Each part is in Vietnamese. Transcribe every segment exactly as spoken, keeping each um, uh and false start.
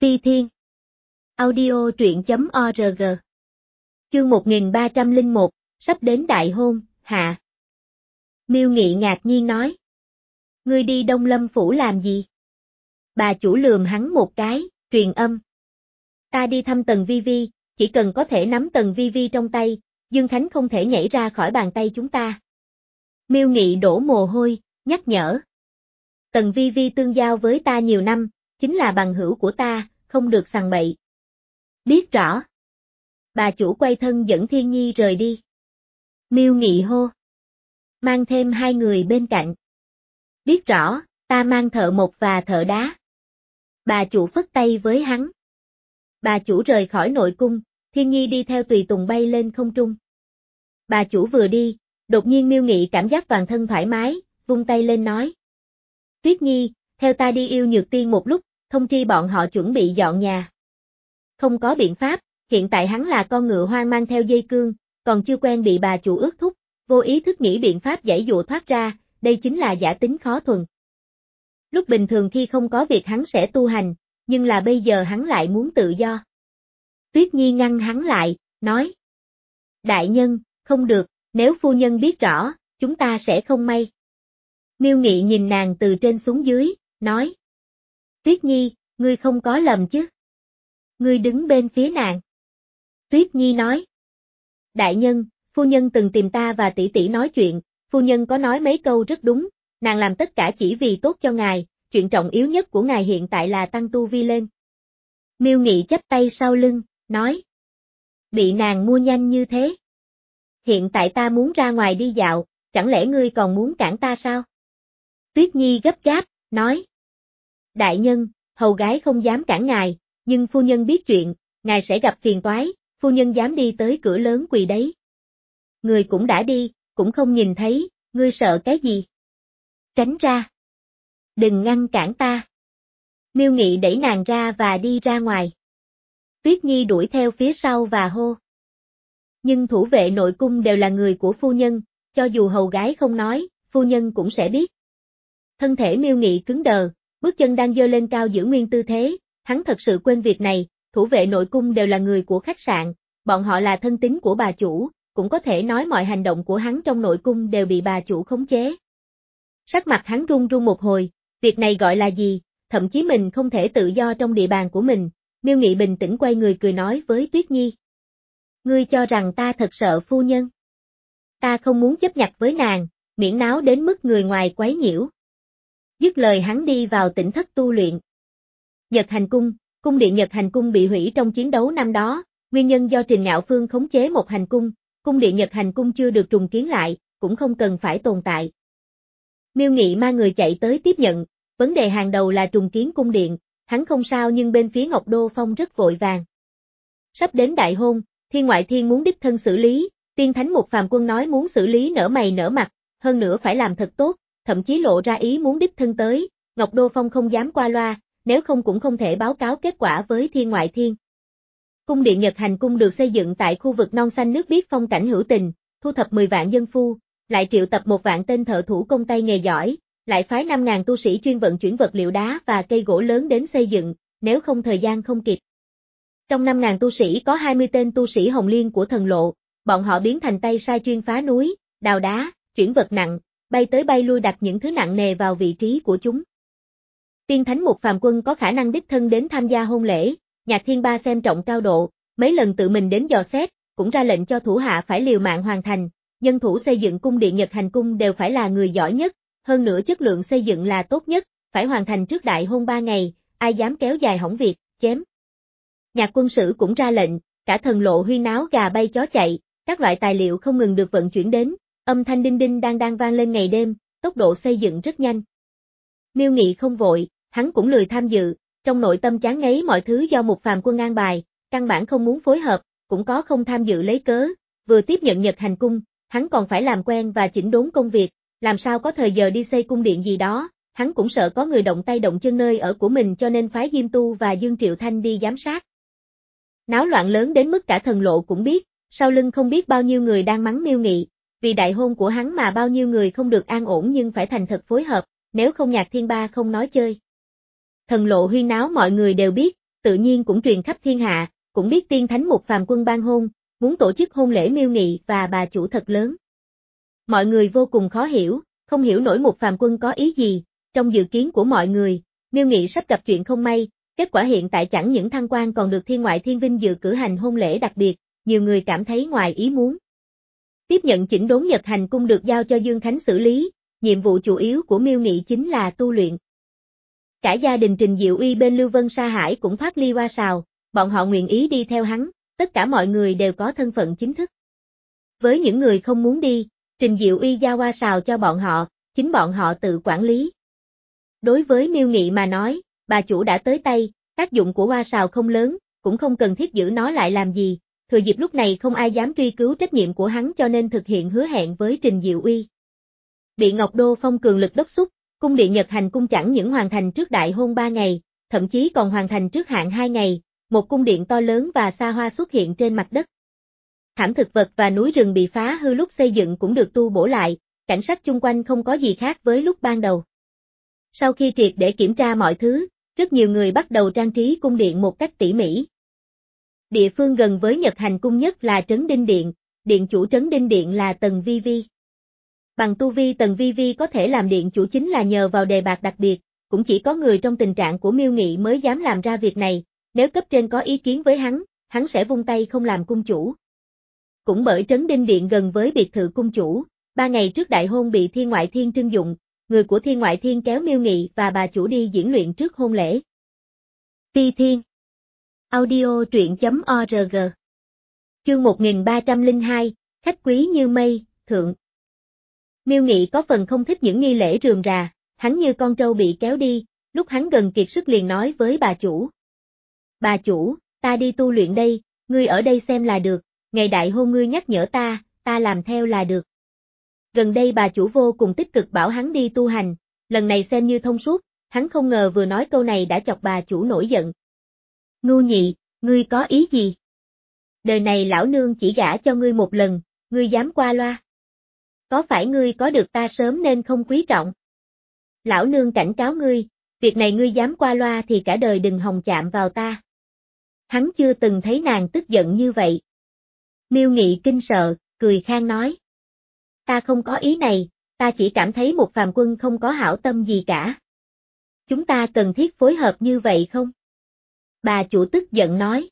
Phi Thiên. Audio truyện chấm org. Chương một nghìn ba trăm lẻ một, sắp đến đại hôn, hạ. Miêu Nghị ngạc nhiên nói. Ngươi đi Đông Lâm Phủ làm gì? Bà chủ lườm hắn một cái, truyền âm. Ta đi thăm Tần Vi Vi, chỉ cần có thể nắm Tần Vi Vi trong tay, Dương Khánh không thể nhảy ra khỏi bàn tay chúng ta. Miêu Nghị đổ mồ hôi, nhắc nhở. Tần Vi Vi tương giao với ta nhiều năm, chính là bằng hữu của ta, không được sằng bậy. Biết rõ. Bà chủ quay thân dẫn Thiên Nhi rời đi. Miêu Nghị hô. Mang thêm hai người bên cạnh. Biết rõ, ta mang thợ mộc và thợ đá. Bà chủ phất tay với hắn. Bà chủ rời khỏi nội cung, Thiên Nhi đi theo tùy tùng bay lên không trung. Bà chủ vừa đi, đột nhiên Miêu Nghị cảm giác toàn thân thoải mái, vung tay lên nói. Tuyết Nhi, theo ta đi yêu Nhược Tiên một lúc, thông tri bọn họ chuẩn bị dọn nhà. Không có biện pháp, hiện tại hắn là con ngựa hoang mang theo dây cương, còn chưa quen bị bà chủ ước thúc, vô ý thức nghĩ biện pháp giãy dụa thoát ra, đây chính là giả tính khó thuần. Lúc bình thường khi không có việc hắn sẽ tu hành, nhưng là bây giờ hắn lại muốn tự do. Tuyết Nhi ngăn hắn lại, nói. Đại nhân, không được, nếu phu nhân biết rõ, chúng ta sẽ không may. Miêu Nghị nhìn nàng từ trên xuống dưới, nói. Tuyết Nhi, ngươi không có lầm chứ? Ngươi đứng bên phía nàng. Tuyết Nhi nói. Đại nhân, phu nhân từng tìm ta và tỷ tỷ nói chuyện, phu nhân có nói mấy câu rất đúng, nàng làm tất cả chỉ vì tốt cho ngài, chuyện trọng yếu nhất của ngài hiện tại là tăng tu vi lên. Miêu Nghị chắp tay sau lưng, nói. Bị nàng mua nhanh như thế. Hiện tại ta muốn ra ngoài đi dạo, chẳng lẽ ngươi còn muốn cản ta sao? Tuyết Nhi gấp gáp, nói. Đại nhân, hầu gái không dám cản ngài, nhưng phu nhân biết chuyện, ngài sẽ gặp phiền toái, phu nhân dám đi tới cửa lớn quỳ đấy. Người cũng đã đi, cũng không nhìn thấy, ngươi sợ cái gì? Tránh ra. Đừng ngăn cản ta. Miêu Nghị đẩy nàng ra và đi ra ngoài. Tuyết Nhi đuổi theo phía sau và hô. Nhưng thủ vệ nội cung đều là người của phu nhân, cho dù hầu gái không nói, phu nhân cũng sẽ biết. Thân thể Miêu Nghị cứng đờ, bước chân đang giơ lên cao giữ nguyên tư thế, hắn thật sự quên việc này, thủ vệ nội cung đều là người của khách sạn, bọn họ là thân tín của bà chủ, cũng có thể nói mọi hành động của hắn trong nội cung đều bị bà chủ khống chế. Sắc mặt hắn run run một hồi, việc này gọi là gì, thậm chí mình không thể tự do trong địa bàn của mình, Miêu Nghị bình tĩnh quay người cười nói với Tuyết Nhi. Ngươi cho rằng ta thật sợ phu nhân? Ta không muốn chấp nhặt với nàng, miễn náo đến mức người ngoài quấy nhiễu. Dứt lời hắn đi vào tỉnh thất tu luyện. Nhật Hành Cung, cung điện Nhật Hành Cung bị hủy trong chiến đấu năm đó, nguyên nhân do Trình Ngạo Phương khống chế một hành cung, cung điện Nhật Hành Cung chưa được trùng kiến lại, cũng không cần phải tồn tại. Miêu Nghị mang người chạy tới tiếp nhận, vấn đề hàng đầu là trùng kiến cung điện, hắn không sao nhưng bên phía Ngọc Đô Phong rất vội vàng. Sắp đến đại hôn, Thiên Ngoại Thiên muốn đích thân xử lý, Tiên Thánh một phàm quân nói muốn xử lý nở mày nở mặt, hơn nữa phải làm thật tốt, thậm chí lộ ra ý muốn đích thân tới, Ngọc Đô Phong không dám qua loa, nếu không cũng không thể báo cáo kết quả với Thiên Ngoại Thiên. Cung điện Nhật Hành Cung được xây dựng tại khu vực non xanh nước biếc phong cảnh hữu tình, thu thập mười vạn dân phu, lại triệu tập một vạn tên thợ thủ công tay nghề giỏi, lại phái năm ngàn tu sĩ chuyên vận chuyển vật liệu đá và cây gỗ lớn đến xây dựng, nếu không thời gian không kịp. Trong năm ngàn tu sĩ có hai mươi tên tu sĩ Hồng Liên của thần lộ, bọn họ biến thành tay sai chuyên phá núi, đào đá, chuyển vật nặng, bay tới bay lui đặt những thứ nặng nề vào vị trí của chúng. Tiên Thánh một phàm quân có khả năng đích thân đến tham gia hôn lễ, Nhạc Thiên Ba xem trọng cao độ, mấy lần tự mình đến dò xét, cũng ra lệnh cho thủ hạ phải liều mạng hoàn thành, nhân thủ xây dựng cung điện Nhật Hành Cung đều phải là người giỏi nhất, hơn nữa chất lượng xây dựng là tốt nhất, phải hoàn thành trước đại hôn ba ngày, ai dám kéo dài hỏng việc, chém. Nhạc quân sử cũng ra lệnh, cả thần lộ huyên náo gà bay chó chạy, các loại tài liệu không ngừng được vận chuyển đến, âm thanh đinh đinh đang đang vang lên ngày đêm, tốc độ xây dựng rất nhanh. Miêu Nghị không vội, hắn cũng lười tham dự, trong nội tâm chán ngấy mọi thứ do một phàm quân an bài, căn bản không muốn phối hợp, cũng có không tham dự lấy cớ, vừa tiếp nhận Nhật Hành Cung, hắn còn phải làm quen và chỉnh đốn công việc, làm sao có thời giờ đi xây cung điện gì đó, hắn cũng sợ có người động tay động chân nơi ở của mình cho nên phái Diêm Tu và Dương Triệu Thanh đi giám sát. Náo loạn lớn đến mức cả thần lộ cũng biết, sau lưng không biết bao nhiêu người đang mắng Miêu Nghị, vì đại hôn của hắn mà bao nhiêu người không được an ổn nhưng phải thành thật phối hợp, nếu không Nhạc Thiên Ba không nói chơi. Thần lộ huyên náo mọi người đều biết, tự nhiên cũng truyền khắp thiên hạ, cũng biết tiên thánh một phàm quân ban hôn, muốn tổ chức hôn lễ Miêu Nghị và bà chủ thật lớn. Mọi người vô cùng khó hiểu, không hiểu nổi một phàm quân có ý gì, trong dự kiến của mọi người, Miêu Nghị sắp gặp chuyện không may, kết quả hiện tại chẳng những thăng quan còn được thiên ngoại thiên vinh dự cử hành hôn lễ đặc biệt, nhiều người cảm thấy ngoài ý muốn. Tiếp nhận chỉnh đốn Nhật Hành Cung được giao cho Dương Khánh xử lý, nhiệm vụ chủ yếu của Miêu Nghị chính là tu luyện. Cả gia đình Trình Diệu Uy bên Lưu Vân Sa Hải cũng thoát ly Hoa Sào, bọn họ nguyện ý đi theo hắn, tất cả mọi người đều có thân phận chính thức. Với những người không muốn đi, Trình Diệu Uy giao Hoa Sào cho bọn họ, chính bọn họ tự quản lý. Đối với Miêu Nghị mà nói, bà chủ đã tới tay, tác dụng của Hoa Sào không lớn, cũng không cần thiết giữ nó lại làm gì, thừa dịp lúc này không ai dám truy cứu trách nhiệm của hắn cho nên thực hiện hứa hẹn với Trình Diệu Uy. Bị Ngọc Đô Phong cường lực đốc thúc, cung điện Nhật Hành Cung chẳng những hoàn thành trước đại hôn ba ngày, thậm chí còn hoàn thành trước hạn hai ngày, một cung điện to lớn và xa hoa xuất hiện trên mặt đất. Thảm thực vật và núi rừng bị phá hư lúc xây dựng cũng được tu bổ lại, cảnh sắc chung quanh không có gì khác với lúc ban đầu. Sau khi triệt để kiểm tra mọi thứ, rất nhiều người bắt đầu trang trí cung điện một cách tỉ mỉ. Địa phương gần với Nhật Hành Cung nhất là Trấn Đinh Điện, điện chủ Trấn Đinh Điện là Tần Vi Vi. Bằng tu vi Tần Vi Vi có thể làm điện chủ chính là nhờ vào đề bạt đặc biệt, cũng chỉ có người trong tình trạng của Miêu Nghị mới dám làm ra việc này, nếu cấp trên có ý kiến với hắn, hắn sẽ vung tay không làm cung chủ. Cũng bởi Trấn Đinh Điện gần với biệt thự cung chủ, ba ngày trước đại hôn bị Thiên Ngoại Thiên trưng dụng, người của Thiên Ngoại Thiên kéo Miêu Nghị và bà chủ đi diễn luyện trước hôn lễ. Ti Thiên Audio truyện chấm org Chương một nghìn ba trăm lẻ hai, khách quý như mây, thượng. Miêu Nghị có phần không thích những nghi lễ rườm rà, hắn như con trâu bị kéo đi, lúc hắn gần kiệt sức liền nói với bà chủ. Bà chủ, ta đi tu luyện đây, ngươi ở đây xem là được, ngày đại hôn ngươi nhắc nhở ta, ta làm theo là được. Gần đây bà chủ vô cùng tích cực bảo hắn đi tu hành, lần này xem như thông suốt, hắn không ngờ vừa nói câu này đã chọc bà chủ nổi giận. Ngu nhị, ngươi có ý gì? Đời này lão nương chỉ gả cho ngươi một lần, ngươi dám qua loa. Có phải ngươi có được ta sớm nên không quý trọng? Lão nương cảnh cáo ngươi, việc này ngươi dám qua loa thì cả đời đừng hòng chạm vào ta. Hắn chưa từng thấy nàng tức giận như vậy. Miêu Nghị kinh sợ, cười khan nói. Ta không có ý này, ta chỉ cảm thấy một phàm quân không có hảo tâm gì cả. Chúng ta cần thiết phối hợp như vậy không? Bà chủ tức giận nói.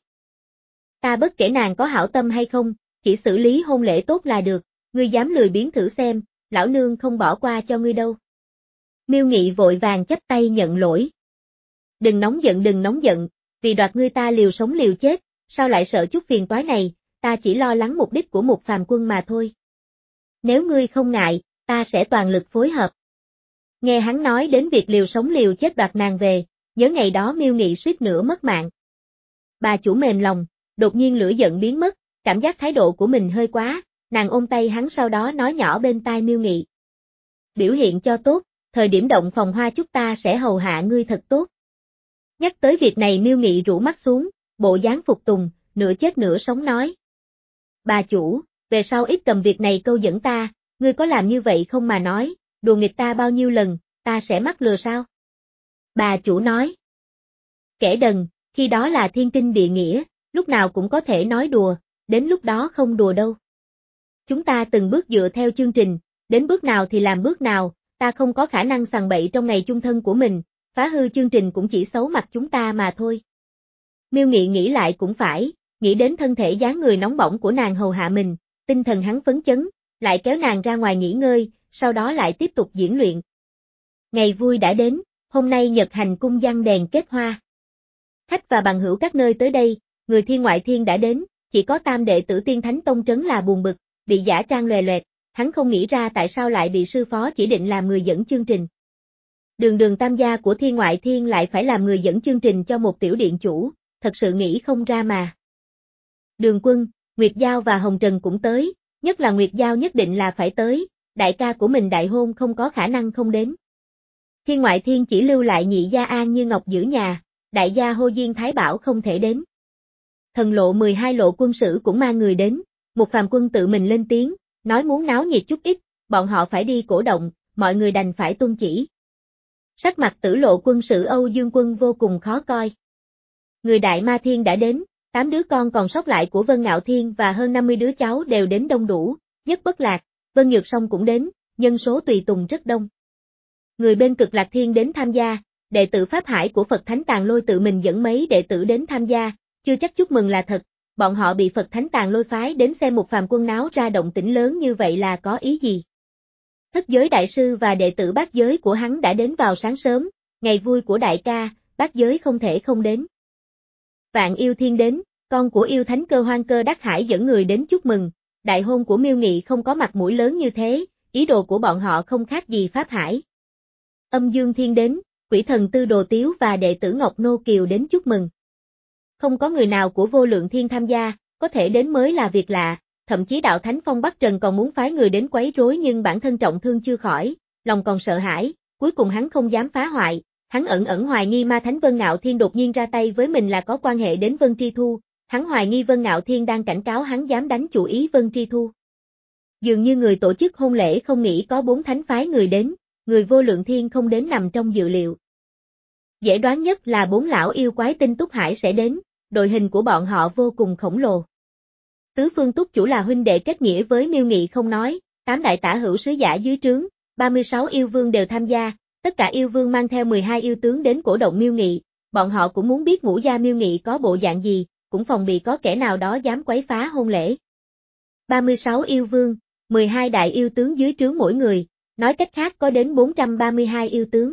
Ta bất kể nàng có hảo tâm hay không, chỉ xử lý hôn lễ tốt là được, ngươi dám lười biếng thử xem, lão nương không bỏ qua cho ngươi đâu. Miêu Nghị vội vàng chắp tay nhận lỗi. Đừng nóng giận đừng nóng giận, vì đoạt ngươi ta liều sống liều chết, sao lại sợ chút phiền toái này, ta chỉ lo lắng mục đích của một phàm quân mà thôi. Nếu ngươi không ngại, ta sẽ toàn lực phối hợp. Nghe hắn nói đến việc liều sống liều chết đoạt nàng về, nhớ ngày đó Miêu Nghị suýt nữa mất mạng. Bà chủ mềm lòng, đột nhiên lửa giận biến mất, cảm giác thái độ của mình hơi quá, nàng ôm tay hắn sau đó nói nhỏ bên tai Miêu Nghị. Biểu hiện cho tốt, thời điểm động phòng hoa chúc ta sẽ hầu hạ ngươi thật tốt. Nhắc tới việc này Miêu Nghị rũ mắt xuống, bộ dáng phục tùng, nửa chết nửa sống nói. Bà chủ, về sau ít cầm việc này câu dẫn ta, ngươi có làm như vậy không mà nói, đùa nghịch ta bao nhiêu lần, ta sẽ mắc lừa sao? Bà chủ nói. Kẻ đần, khi đó là thiên kinh địa nghĩa, lúc nào cũng có thể nói đùa, đến lúc đó không đùa đâu. Chúng ta từng bước dựa theo chương trình, đến bước nào thì làm bước nào, ta không có khả năng sằng bậy trong ngày chung thân của mình, phá hư chương trình cũng chỉ xấu mặt chúng ta mà thôi. Miêu Nghị nghĩ lại cũng phải, nghĩ đến thân thể dáng người nóng bỏng của nàng hầu hạ mình, tinh thần hắn phấn chấn, lại kéo nàng ra ngoài nghỉ ngơi, sau đó lại tiếp tục diễn luyện. Ngày vui đã đến, hôm nay Nhật Hành Cung giăng đèn kết hoa. Khách và bằng hữu các nơi tới đây, người Thiên Ngoại Thiên đã đến, chỉ có tam đệ tử Tiên Thánh Tông trấn là buồn bực, bị giả trang lòe loẹt, hắn không nghĩ ra tại sao lại bị sư phó chỉ định làm người dẫn chương trình. Đường đường tam gia của Thiên Ngoại Thiên lại phải làm người dẫn chương trình cho một tiểu điện chủ, thật sự nghĩ không ra mà. Đường Quân, Nguyệt Giao và Hồng Trần cũng tới, nhất là Nguyệt Giao nhất định là phải tới, đại ca của mình đại hôn không có khả năng không đến. Thiên Ngoại Thiên chỉ lưu lại nhị gia An Như Ngọc giữ nhà, đại gia Hồ Diên Thái Bảo không thể đến. Thần lộ mười hai lộ quân sử cũng mang người đến, một phàm quân tự mình lên tiếng, nói muốn náo nhiệt chút ít, bọn họ phải đi cổ động, mọi người đành phải tuân chỉ. Sắc mặt Tử lộ quân sử Âu Dương Quân vô cùng khó coi. Người Đại Ma Thiên đã đến, tám đứa con còn sót lại của Vân Ngạo Thiên và hơn năm mươi đứa cháu đều đến đông đủ, nhất Bất Lạc, Vân Nhược Song cũng đến, nhân số tùy tùng rất đông. Người bên Cực Lạc Thiên đến tham gia, đệ tử Pháp Hải của Phật Thánh Tàng Lôi tự mình dẫn mấy đệ tử đến tham gia, chưa chắc chúc mừng là thật, bọn họ bị Phật Thánh Tàng Lôi phái đến xem một phàm quân náo ra động tĩnh lớn như vậy là có ý gì. Thất giới đại sư và đệ tử bát giới của hắn đã đến vào sáng sớm, ngày vui của đại ca, bát giới không thể không đến. Vạn Yêu Thiên đến, con của yêu thánh Cơ Hoang Cơ Đắc Hải dẫn người đến chúc mừng, đại hôn của Miêu Nghị không có mặt mũi lớn như thế, ý đồ của bọn họ không khác gì Pháp Hải. Âm Dương Thiên đến, quỷ thần Tư Đồ Tiếu và đệ tử Ngọc Nô Kiều đến chúc mừng. Không có người nào của Vô Lượng Thiên tham gia, có thể đến mới là việc lạ, thậm chí đạo thánh Phong Bắc Trần còn muốn phái người đến quấy rối nhưng bản thân trọng thương chưa khỏi, lòng còn sợ hãi, cuối cùng hắn không dám phá hoại, hắn ẩn ẩn hoài nghi ma thánh Vân Ngạo Thiên đột nhiên ra tay với mình là có quan hệ đến Vân Tri Thu, hắn hoài nghi Vân Ngạo Thiên đang cảnh cáo hắn dám đánh chủ ý Vân Tri Thu. Dường như người tổ chức hôn lễ không nghĩ có bốn thánh phái người đến, người Vô Lượng Thiên không đến nằm trong dự liệu. Dễ đoán nhất là bốn lão yêu quái tinh Túc Hải sẽ đến, đội hình của bọn họ vô cùng khổng lồ. Tứ phương Túc chủ là huynh đệ kết nghĩa với Miêu Nghị không nói, tám đại tả hữu sứ giả dưới trướng, ba mươi sáu yêu vương đều tham gia, tất cả yêu vương mang theo mười hai yêu tướng đến cổ động Miêu Nghị, bọn họ cũng muốn biết ngũ gia Miêu Nghị có bộ dạng gì, cũng phòng bị có kẻ nào đó dám quấy phá hôn lễ. ba mươi sáu yêu vương, mười hai đại yêu tướng dưới trướng mỗi người, nói cách khác có đến bốn trăm ba mươi hai yêu tướng.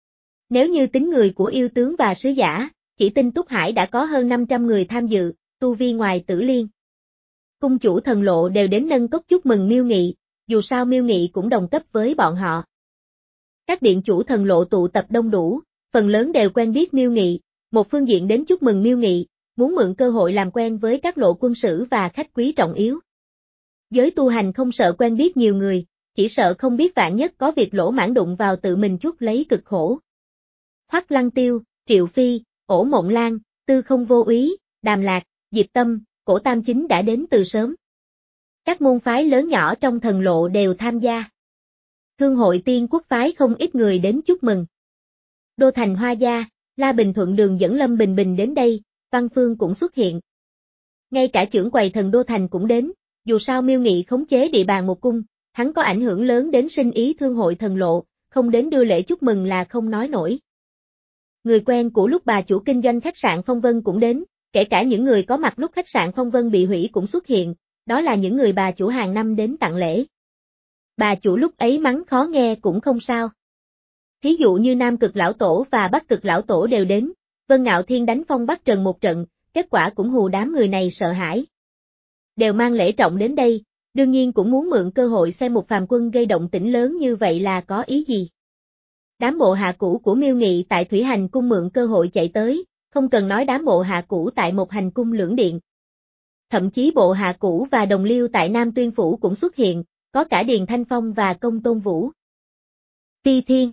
Nếu như tính người của yêu tướng và sứ giả, chỉ tinh Túc Hải đã có hơn năm trăm người tham dự, tu vi ngoài Tử Liên. Cung chủ Thần Lộ đều đến nâng cốc chúc mừng Miêu Nghị, dù sao Miêu Nghị cũng đồng cấp với bọn họ. Các điện chủ Thần Lộ tụ tập đông đủ, phần lớn đều quen biết Miêu Nghị, một phương diện đến chúc mừng Miêu Nghị, muốn mượn cơ hội làm quen với các lộ quân sử và khách quý trọng yếu. Giới tu hành không sợ quen biết nhiều người, chỉ sợ không biết vạn nhất có việc lỗ mãn đụng vào tự mình chuốc lấy cực khổ. Hoắc Lăng Tiêu, Triệu Phi, Ổ Mộng Lan, Tư Không Vô Úy, Đàm Lạc, Diệp Tâm, Cổ Tam Chính đã đến từ sớm. Các môn phái lớn nhỏ trong Thần Lộ đều tham gia. Thương hội Tiên Quốc phái không ít người đến chúc mừng. Đô thành Hoa Gia, La Bình Thuận Đường dẫn Lâm Bình Bình đến đây, Văn Phương cũng xuất hiện. Ngay cả trưởng quầy Thần Đô Thành cũng đến, dù sao Miêu Nghị khống chế địa bàn một cung, hắn có ảnh hưởng lớn đến sinh ý thương hội Thần Lộ, không đến đưa lễ chúc mừng là không nói nổi. Người quen của lúc bà chủ kinh doanh khách sạn Phong Vân cũng đến, kể cả những người có mặt lúc khách sạn Phong Vân bị hủy cũng xuất hiện, đó là những người bà chủ hàng năm đến tặng lễ. Bà chủ lúc ấy mắng khó nghe cũng không sao. Thí dụ như Nam Cực Lão Tổ và Bắc Cực Lão Tổ đều đến, Vân Ngạo Thiên đánh Phong Bắc Trần một trận, kết quả cũng hù đám người này sợ hãi. Đều mang lễ trọng đến đây, đương nhiên cũng muốn mượn cơ hội xem một phàm quân gây động tĩnh lớn như vậy là có ý gì. Đám bộ hạ cũ của Miêu Nghị tại Thủy Hành Cung mượn cơ hội chạy tới, không cần nói đám bộ hạ cũ tại một hành cung lưỡng điện. Thậm chí bộ hạ cũ và đồng liêu tại Nam Tuyên Phủ cũng xuất hiện, có cả Điền Thanh Phong và Công Tôn Vũ. Ti Thiên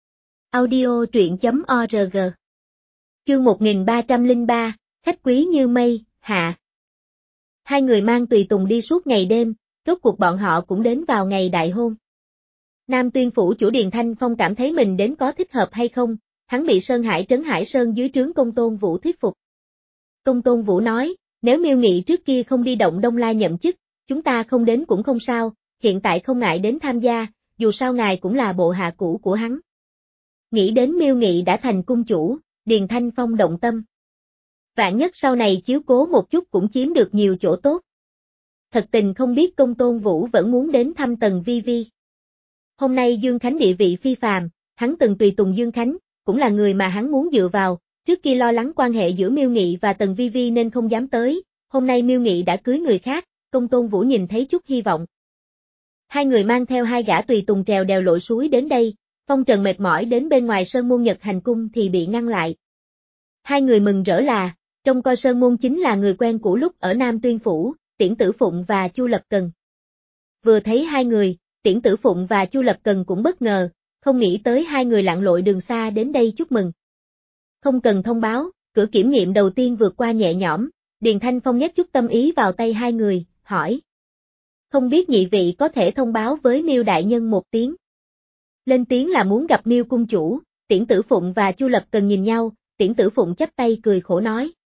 Audio truyện.org Chương một nghìn ba trăm lẻ ba, khách quý như mây, hạ. Hai người mang tùy tùng đi suốt ngày đêm, rốt cuộc bọn họ cũng đến vào ngày đại hôn. Nam Tuyên Phủ chủ Điền Thanh Phong cảm thấy mình đến có thích hợp hay không, hắn bị Sơn Hải Trấn Hải Sơn dưới trướng Công Tôn Vũ thuyết phục. Công Tôn Vũ nói, nếu Miêu Nghị trước kia không đi động Đông La nhậm chức, chúng ta không đến cũng không sao, hiện tại không ngại đến tham gia, dù sao ngài cũng là bộ hạ cũ của hắn. Nghĩ đến Miêu Nghị đã thành cung chủ, Điền Thanh Phong động tâm. Vạn nhất sau này chiếu cố một chút cũng chiếm được nhiều chỗ tốt. Thật tình không biết Công Tôn Vũ vẫn muốn đến thăm Tần Vi Vi. Hôm nay Dương Khánh địa vị phi phàm, hắn từng tùy tùng Dương Khánh, cũng là người mà hắn muốn dựa vào, trước kia lo lắng quan hệ giữa Miêu Nghị và Tần Vi Vi nên không dám tới, hôm nay Miêu Nghị đã cưới người khác, Công Tôn Vũ nhìn thấy chút hy vọng. Hai người mang theo hai gã tùy tùng trèo đèo lội suối đến đây, Phong Trần mệt mỏi đến bên ngoài Sơn Môn Nhật Hành Cung thì bị ngăn lại. Hai người mừng rỡ là, trông coi Sơn Môn chính là người quen cũ lúc ở Nam Tuyên Phủ, Tiễn Tử Phụng và Chu Lập Cần. Vừa thấy hai người, Tiễn Tử Phụng và Chu Lập Cần cũng bất ngờ, không nghĩ tới hai người lặn lội đường xa đến đây chúc mừng. Không cần thông báo, cửa kiểm nghiệm đầu tiên vượt qua nhẹ nhõm, Điền Thanh Phong nhét chút tâm ý vào tay hai người, hỏi. Không biết nhị vị có thể thông báo với Miêu đại nhân một tiếng. Lên tiếng là muốn gặp Miêu cung chủ, Tiễn Tử Phụng và Chu Lập Cần nhìn nhau, Tiễn Tử Phụng chắp tay cười khổ nói,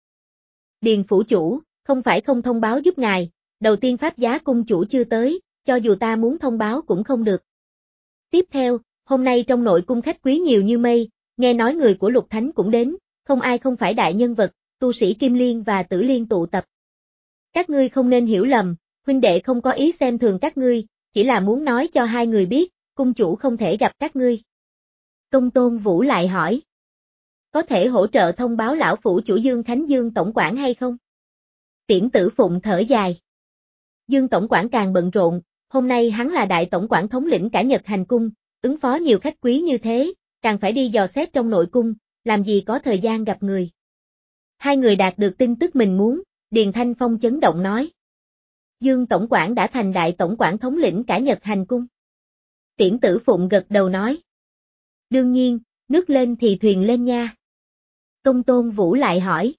Điền phủ chủ, không phải không thông báo giúp ngài, đầu tiên Pháp Giá cung chủ chưa tới, cho dù ta muốn thông báo cũng không được. Tiếp theo, hôm nay trong nội cung khách quý nhiều như mây, nghe nói người của Lục Thánh cũng đến, không ai không phải đại nhân vật, tu sĩ Kim Liên và Tử Liên tụ tập. Các ngươi không nên hiểu lầm, huynh đệ không có ý xem thường các ngươi, chỉ là muốn nói cho hai người biết, cung chủ không thể gặp các ngươi. Công Tôn Vũ lại hỏi. Có thể hỗ trợ thông báo lão phủ chủ Dương Khánh Dương tổng quản hay không? Tiễn Tử Phụng thở dài. Dương tổng quản càng bận rộn, hôm nay hắn là đại tổng quản thống lĩnh cả Nhật Hành cung, ứng phó nhiều khách quý như thế, càng phải đi dò xét trong nội cung, làm gì có thời gian gặp người. Hai người đạt được tin tức mình muốn, Điền Thanh Phong chấn động nói. Dương tổng quản đã thành đại tổng quản thống lĩnh cả Nhật Hành cung. Tiễn Tử Phụng gật đầu nói. Đương nhiên, nước lên thì thuyền lên nha. Công Tôn Vũ lại hỏi.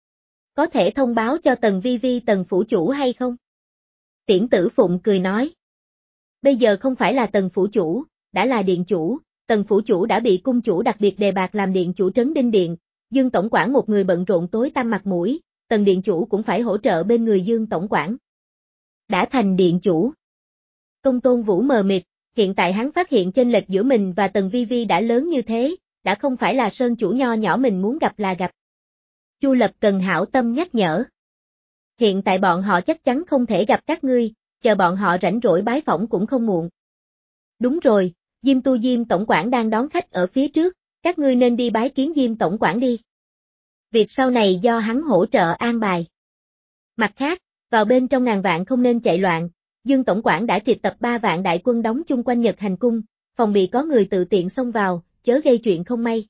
Có thể thông báo cho Tần Vi Vi Tần phủ chủ hay không? Tiễn Tử Phụng cười nói. Bây giờ không phải là Tần phủ chủ, đã là điện chủ, Tần phủ chủ đã bị cung chủ đặc biệt đề bạt làm điện chủ trấn Đinh Điện, Dương tổng quản một người bận rộn tối tăm mặt mũi, Tần điện chủ cũng phải hỗ trợ bên người Dương tổng quản. Đã thành điện chủ. Công Tôn Vũ mờ mịt, hiện tại hắn phát hiện chênh lệch giữa mình và Tần Vi Vi đã lớn như thế, đã không phải là sơn chủ nho nhỏ mình muốn gặp là gặp. Chu Lập cần hảo tâm nhắc nhở. Hiện tại bọn họ chắc chắn không thể gặp các ngươi, chờ bọn họ rảnh rỗi bái phỏng cũng không muộn. Đúng rồi, Diêm Tu Diêm tổng quản đang đón khách ở phía trước, các ngươi nên đi bái kiến Diêm tổng quản đi. Việc sau này do hắn hỗ trợ an bài. Mặt khác, vào bên trong ngàn vạn không nên chạy loạn, Dương tổng quản đã triệt tập ba vạn đại quân đóng chung quanh Nhật Hành cung, phòng bị có người tự tiện xông vào, chớ gây chuyện không may.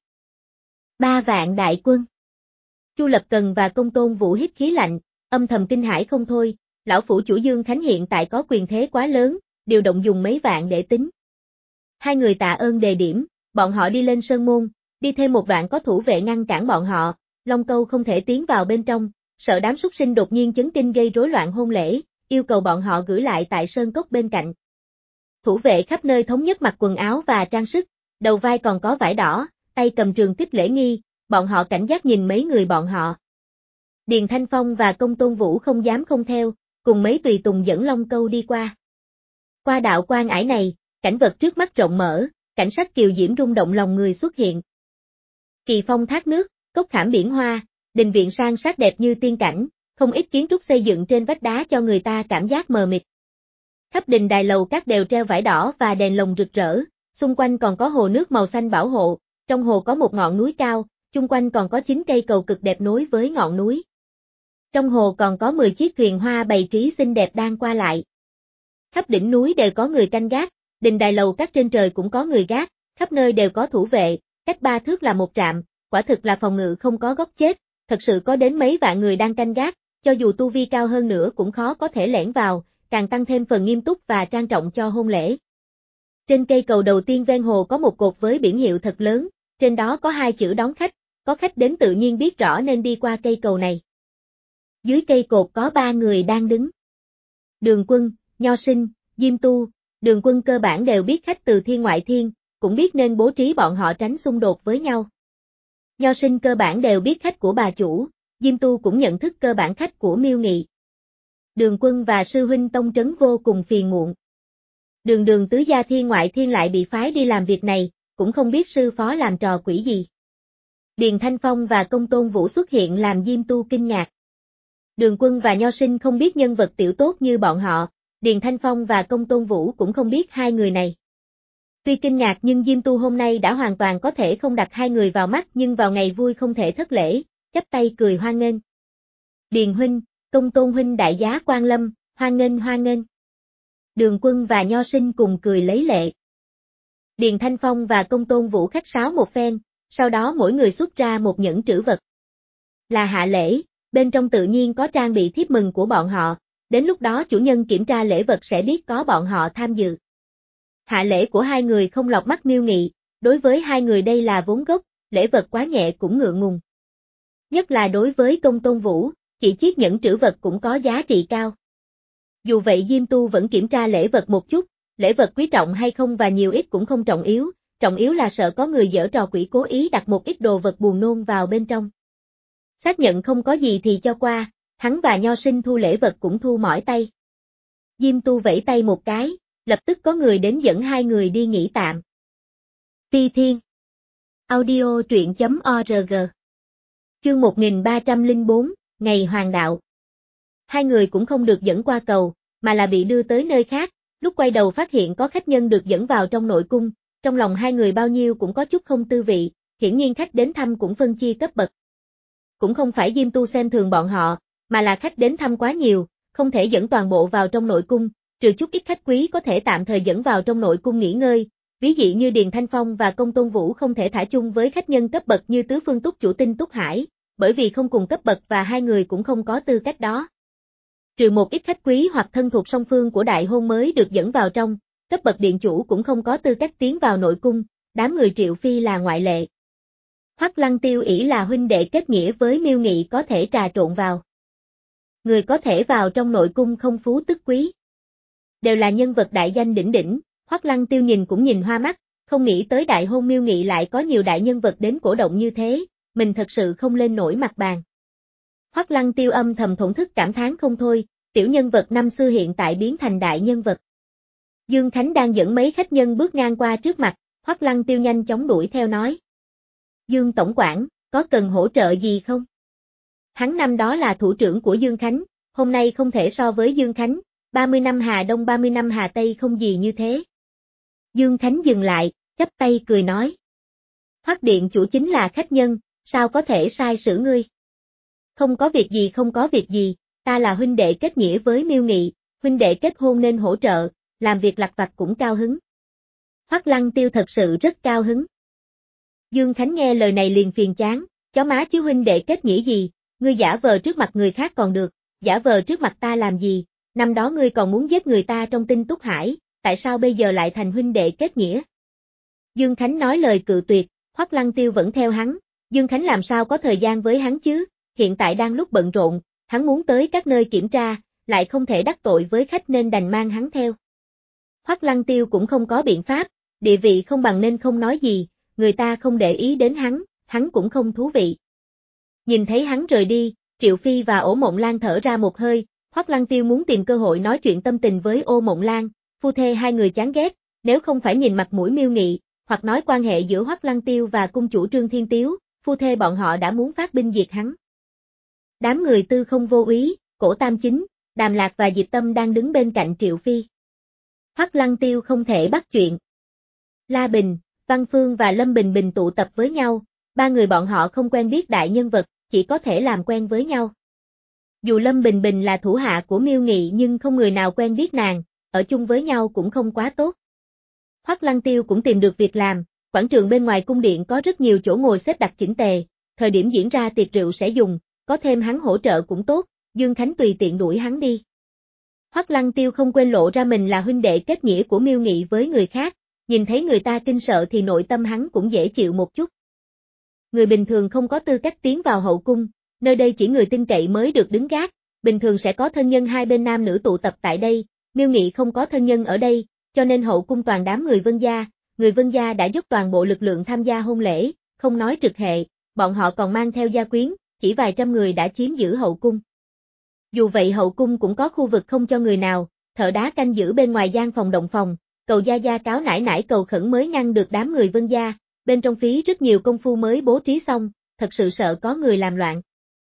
Ba vạn đại quân. Chu Lập Cần và Công Tôn Vũ hít khí lạnh, âm thầm kinh hãi không thôi, lão phủ chủ Dương Khánh hiện tại có quyền thế quá lớn, điều động dùng mấy vạn để tính. Hai người tạ ơn đề điểm, bọn họ đi lên sơn môn, đi thêm một đoạn có thủ vệ ngăn cản bọn họ, Long Câu không thể tiến vào bên trong, sợ đám súc sinh đột nhiên chấn kinh gây rối loạn hôn lễ, yêu cầu bọn họ gửi lại tại sơn cốc bên cạnh. Thủ vệ khắp nơi thống nhất mặc quần áo và trang sức, đầu vai còn có vải đỏ, tay cầm trường kích lễ nghi, bọn họ cảnh giác nhìn mấy người bọn họ. Điền Thanh Phong và Công Tôn Vũ không dám không theo, cùng mấy tùy tùng dẫn Long Câu đi qua. Qua đạo quan ải này, cảnh vật trước mắt rộng mở, cảnh sắc kiều diễm rung động lòng người xuất hiện. Kỳ phong thác nước, cốc khảm biển hoa, đình viện sang sát đẹp như tiên cảnh, không ít kiến trúc xây dựng trên vách đá cho người ta cảm giác mờ mịt. Khắp đình đài lầu các đều treo vải đỏ và đèn lồng rực rỡ, xung quanh còn có hồ nước màu xanh bảo hộ, trong hồ có một ngọn núi cao, chung quanh còn có chín cây cầu cực đẹp nối với ngọn núi. Trong hồ còn có mười chiếc thuyền hoa bày trí xinh đẹp đang qua lại. Khắp đỉnh núi đều có người canh gác, đình đài lầu các trên trời cũng có người gác, khắp nơi đều có thủ vệ, cách ba thước là một trạm, quả thực là phòng ngự không có góc chết, thật sự có đến mấy vạn người đang canh gác, cho dù tu vi cao hơn nữa cũng khó có thể lẻn vào, càng tăng thêm phần nghiêm túc và trang trọng cho hôn lễ. Trên cây cầu đầu tiên ven hồ có một cột với biển hiệu thật lớn, trên đó có hai chữ đón khách, có khách đến tự nhiên biết rõ nên đi qua cây cầu này. Dưới cây cột có ba người đang đứng. Đường Quân, Nho Sinh, Diêm Tu, Đường Quân cơ bản đều biết khách từ thiên ngoại thiên, cũng biết nên bố trí bọn họ tránh xung đột với nhau. Nho Sinh cơ bản đều biết khách của bà chủ, Diêm Tu cũng nhận thức cơ bản khách của Miêu Nghị. Đường Quân và sư huynh Tông Trấn vô cùng phiền muộn. Đường đường tứ gia thiên ngoại thiên lại bị phái đi làm việc này, cũng không biết sư phó làm trò quỷ gì. Điền Thanh Phong và Công Tôn Vũ xuất hiện làm Diêm Tu kinh ngạc. Đường Quân và Nho Sinh không biết nhân vật tiểu tốt như bọn họ, Điền Thanh Phong và Công Tôn Vũ cũng không biết hai người này. Tuy kinh ngạc nhưng Diêm Tu hôm nay đã hoàn toàn có thể không đặt hai người vào mắt nhưng vào ngày vui không thể thất lễ, chắp tay cười hoan nghênh. Điền huynh, Công Tôn huynh đại giá quan lâm, hoan nghênh hoan nghênh. Đường Quân và Nho Sinh cùng cười lấy lệ. Điền Thanh Phong và Công Tôn Vũ khách sáo một phen, sau đó mỗi người xuất ra một nhẫn trữ vật. Là hạ lễ, bên trong tự nhiên có trang bị thiếp mừng của bọn họ, đến lúc đó chủ nhân kiểm tra lễ vật sẽ biết có bọn họ tham dự. Hạ lễ của hai người không lọt mắt Miêu Nghị, đối với hai người đây là vốn gốc, lễ vật quá nhẹ cũng ngượng ngùng. Nhất là đối với Công Tôn Vũ, chỉ chiếc nhẫn trữ vật cũng có giá trị cao. Dù vậy Diêm Tu vẫn kiểm tra lễ vật một chút, lễ vật quý trọng hay không và nhiều ít cũng không trọng yếu, trọng yếu là sợ có người giở trò quỷ cố ý đặt một ít đồ vật buồn nôn vào bên trong. Xác nhận không có gì thì cho qua, hắn và Nho Sinh thu lễ vật cũng thu mỏi tay. Diêm Tu vẫy tay một cái, lập tức có người đến dẫn hai người đi nghỉ tạm. Phi Thiên Audio truyện chấm org Chương một nghìn ba trăm lẻ bốn, Ngày Hoàng Đạo. Hai người cũng không được dẫn qua cầu, mà là bị đưa tới nơi khác, lúc quay đầu phát hiện có khách nhân được dẫn vào trong nội cung, trong lòng hai người bao nhiêu cũng có chút không tư vị, hiển nhiên khách đến thăm cũng phân chia cấp bậc. Cũng không phải Diêm Tu xem thường bọn họ, mà là khách đến thăm quá nhiều, không thể dẫn toàn bộ vào trong nội cung, trừ chút ít khách quý có thể tạm thời dẫn vào trong nội cung nghỉ ngơi, ví dụ như Điền Thanh Phong và Công Tôn Vũ không thể thả chung với khách nhân cấp bậc như Tứ Phương Túc Chủ Tinh Túc Hải, bởi vì không cùng cấp bậc và hai người cũng không có tư cách đó. Trừ một ít khách quý hoặc thân thuộc song phương của đại hôn mới được dẫn vào trong, cấp bậc điện chủ cũng không có tư cách tiến vào nội cung, đám người Triệu Phi là ngoại lệ. Hoắc Lăng Tiêu ỷ là huynh đệ kết nghĩa với Miêu Nghị có thể trà trộn vào. Người có thể vào trong nội cung không phú tức quý. Đều là nhân vật đại danh đỉnh đỉnh, Hoắc Lăng Tiêu nhìn cũng nhìn hoa mắt, không nghĩ tới đại hôn Miêu Nghị lại có nhiều đại nhân vật đến cổ động như thế, mình thật sự không lên nổi mặt bàn. Hoắc Lăng Tiêu âm thầm thổn thức cảm thán không thôi, tiểu nhân vật năm xưa hiện tại biến thành đại nhân vật. Dương Khánh đang dẫn mấy khách nhân bước ngang qua trước mặt, Hoắc Lăng Tiêu nhanh chóng đuổi theo nói. Dương Tổng quản, có cần hỗ trợ gì không? Hắn năm đó là thủ trưởng của Dương Khánh, hôm nay không thể so với Dương Khánh, ba mươi năm Hà Đông ba mươi năm Hà Tây không gì như thế. Dương Khánh dừng lại, chắp tay cười nói. Hoắc điện chủ chính là khách nhân, sao có thể sai sử ngươi? Không có việc gì không có việc gì, ta là huynh đệ kết nghĩa với Miêu Nghị, huynh đệ kết hôn nên hỗ trợ, làm việc lặt vặt cũng cao hứng. Hoắc Lăng Tiêu thật sự rất cao hứng. Dương Khánh nghe lời này liền phiền chán, chó má chứ huynh đệ kết nghĩa gì, ngươi giả vờ trước mặt người khác còn được, giả vờ trước mặt ta làm gì, năm đó ngươi còn muốn giết người ta trong Tinh Túc Hải, tại sao bây giờ lại thành huynh đệ kết nghĩa? Dương Khánh nói lời cự tuyệt, Hoắc Lăng Tiêu vẫn theo hắn, Dương Khánh làm sao có thời gian với hắn chứ, hiện tại đang lúc bận rộn, hắn muốn tới các nơi kiểm tra, lại không thể đắc tội với khách nên đành mang hắn theo. Hoắc Lăng Tiêu cũng không có biện pháp, địa vị không bằng nên không nói gì, người ta không để ý đến hắn, hắn cũng không thú vị. Nhìn thấy hắn rời đi, Triệu Phi và Ổ Mộng Lan thở ra một hơi, Hoắc Lăng Tiêu muốn tìm cơ hội nói chuyện tâm tình với Ô Mộng Lan, phu thê hai người chán ghét, nếu không phải nhìn mặt mũi Miêu Nghị, hoặc nói quan hệ giữa Hoắc Lăng Tiêu và cung chủ Trương Thiên Tiếu, phu thê bọn họ đã muốn phát binh diệt hắn. Đám người Tư Không Vô Úy, Cổ Tam Chính, Đàm Lạc và Diệp Tâm đang đứng bên cạnh Triệu Phi. Hoắc Lăng Tiêu không thể bắt chuyện. La Bình, Văn Phương và Lâm Bình Bình tụ tập với nhau, ba người bọn họ không quen biết đại nhân vật, chỉ có thể làm quen với nhau. Dù Lâm Bình Bình là thủ hạ của Miêu Nghị nhưng không người nào quen biết nàng, ở chung với nhau cũng không quá tốt. Hoắc Lăng Tiêu cũng tìm được việc làm, quảng trường bên ngoài cung điện có rất nhiều chỗ ngồi xếp đặt chỉnh tề, thời điểm diễn ra tiệc rượu sẽ dùng, có thêm hắn hỗ trợ cũng tốt, Dương Khánh tùy tiện đuổi hắn đi. Hoắc Lăng Tiêu không quên lộ ra mình là huynh đệ kết nghĩa của Miêu Nghị với người khác, nhìn thấy người ta kinh sợ thì nội tâm hắn cũng dễ chịu một chút. Người bình thường không có tư cách tiến vào hậu cung, nơi đây chỉ người tin cậy mới được đứng gác, bình thường sẽ có thân nhân hai bên nam nữ tụ tập tại đây, Miêu Nghị không có thân nhân ở đây, cho nên hậu cung toàn đám người Vân gia, người Vân gia đã dốc toàn bộ lực lượng tham gia hôn lễ, không nói trực hệ, bọn họ còn mang theo gia quyến, chỉ vài trăm người đã chiếm giữ hậu cung. Dù vậy hậu cung cũng có khu vực không cho người nào, thợ đá canh giữ bên ngoài gian phòng động phòng, cầu gia gia cáo nải nải cầu khẩn mới ngăn được đám người Vân gia, bên trong phí rất nhiều công phu mới bố trí xong, thật sự sợ có người làm loạn.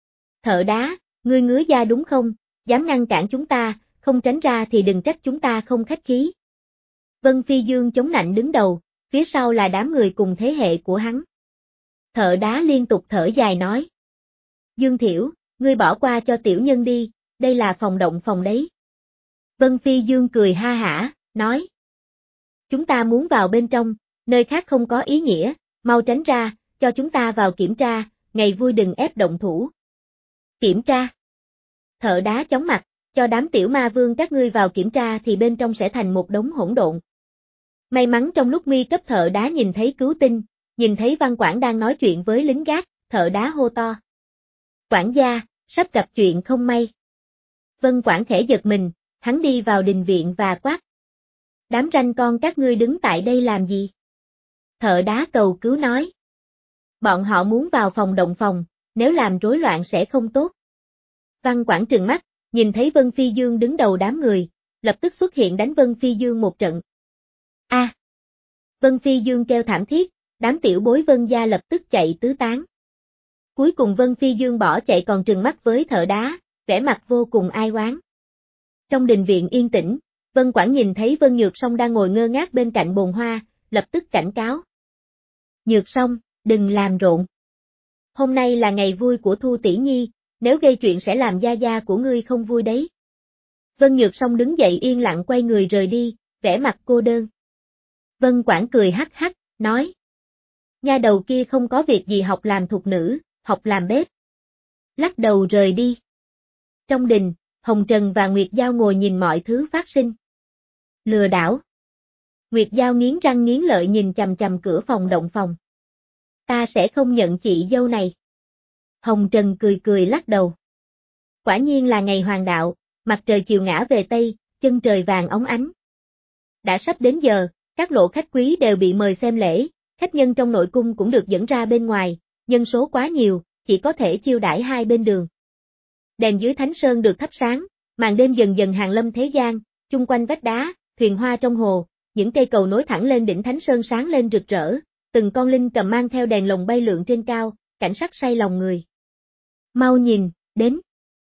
Thợ đá, ngươi ngứa da đúng không, dám ngăn cản chúng ta, không tránh ra thì đừng trách chúng ta không khách khí. Vân Phi Dương chống nạnh đứng đầu, phía sau là đám người cùng thế hệ của hắn. Thợ đá liên tục thở dài nói. Dương Thiểu, ngươi bỏ qua cho tiểu nhân đi, đây là phòng động phòng đấy. Vân Phi Dương cười ha hả, nói. Chúng ta muốn vào bên trong, nơi khác không có ý nghĩa, mau tránh ra, cho chúng ta vào kiểm tra, ngày vui đừng ép động thủ. Kiểm tra. Thợ đá chóng mặt, cho đám tiểu ma vương các ngươi vào kiểm tra thì bên trong sẽ thành một đống hỗn độn. May mắn trong lúc nguy cấp thợ đá nhìn thấy cứu tinh, nhìn thấy Văn Quản đang nói chuyện với lính gác, thợ đá hô to. Quản gia, sắp gặp chuyện không may. Vân Quản khẽ giật mình, hắn đi vào đình viện và quát. Đám ranh con các ngươi đứng tại đây làm gì? Thợ đá cầu cứu nói. Bọn họ muốn vào phòng động phòng, nếu làm rối loạn sẽ không tốt. Văn Quảng trừng mắt, nhìn thấy Vân Phi Dương đứng đầu đám người, lập tức xuất hiện đánh Vân Phi Dương một trận. A! À, Vân Phi Dương kêu thảm thiết, đám tiểu bối Vân gia lập tức chạy tứ tán. Cuối cùng Vân Phi Dương bỏ chạy còn trừng mắt với thợ đá, vẻ mặt vô cùng ai oán. Trong đình viện yên tĩnh, Vân Quảng nhìn thấy Vân Nhược Song đang ngồi ngơ ngác bên cạnh bồn hoa, lập tức cảnh cáo. Nhược Song, đừng làm rộn. Hôm nay là ngày vui của Thu tỷ nhi, nếu gây chuyện sẽ làm gia gia của ngươi không vui đấy. Vân Nhược Song đứng dậy yên lặng quay người rời đi, vẻ mặt cô đơn. Vân Quảng cười hắc hắc, nói. Nha đầu kia không có việc gì học làm thục nữ, học làm bếp. Lắc đầu rời đi. Trong đình, Hồng Trần và Nguyệt Giao ngồi nhìn mọi thứ phát sinh. Lừa đảo. Nguyệt Giao nghiến răng nghiến lợi nhìn chằm chằm cửa phòng động phòng. Ta sẽ không nhận chị dâu này. Hồng Trần cười cười lắc đầu. Quả nhiên là ngày hoàng đạo, mặt trời chiều ngã về Tây, chân trời vàng óng ánh. Đã sắp đến giờ, các lộ khách quý đều bị mời xem lễ, khách nhân trong nội cung cũng được dẫn ra bên ngoài, nhân số quá nhiều, chỉ có thể chiêu đãi hai bên đường. Đèn dưới Thánh Sơn được thắp sáng, màn đêm dần dần hàng lâm thế gian, chung quanh vách đá, thuyền hoa trong hồ, những cây cầu nối thẳng lên đỉnh Thánh Sơn sáng lên rực rỡ, từng con linh cầm mang theo đèn lồng bay lượn trên cao, cảnh sắc say lòng người. Mau nhìn, đến.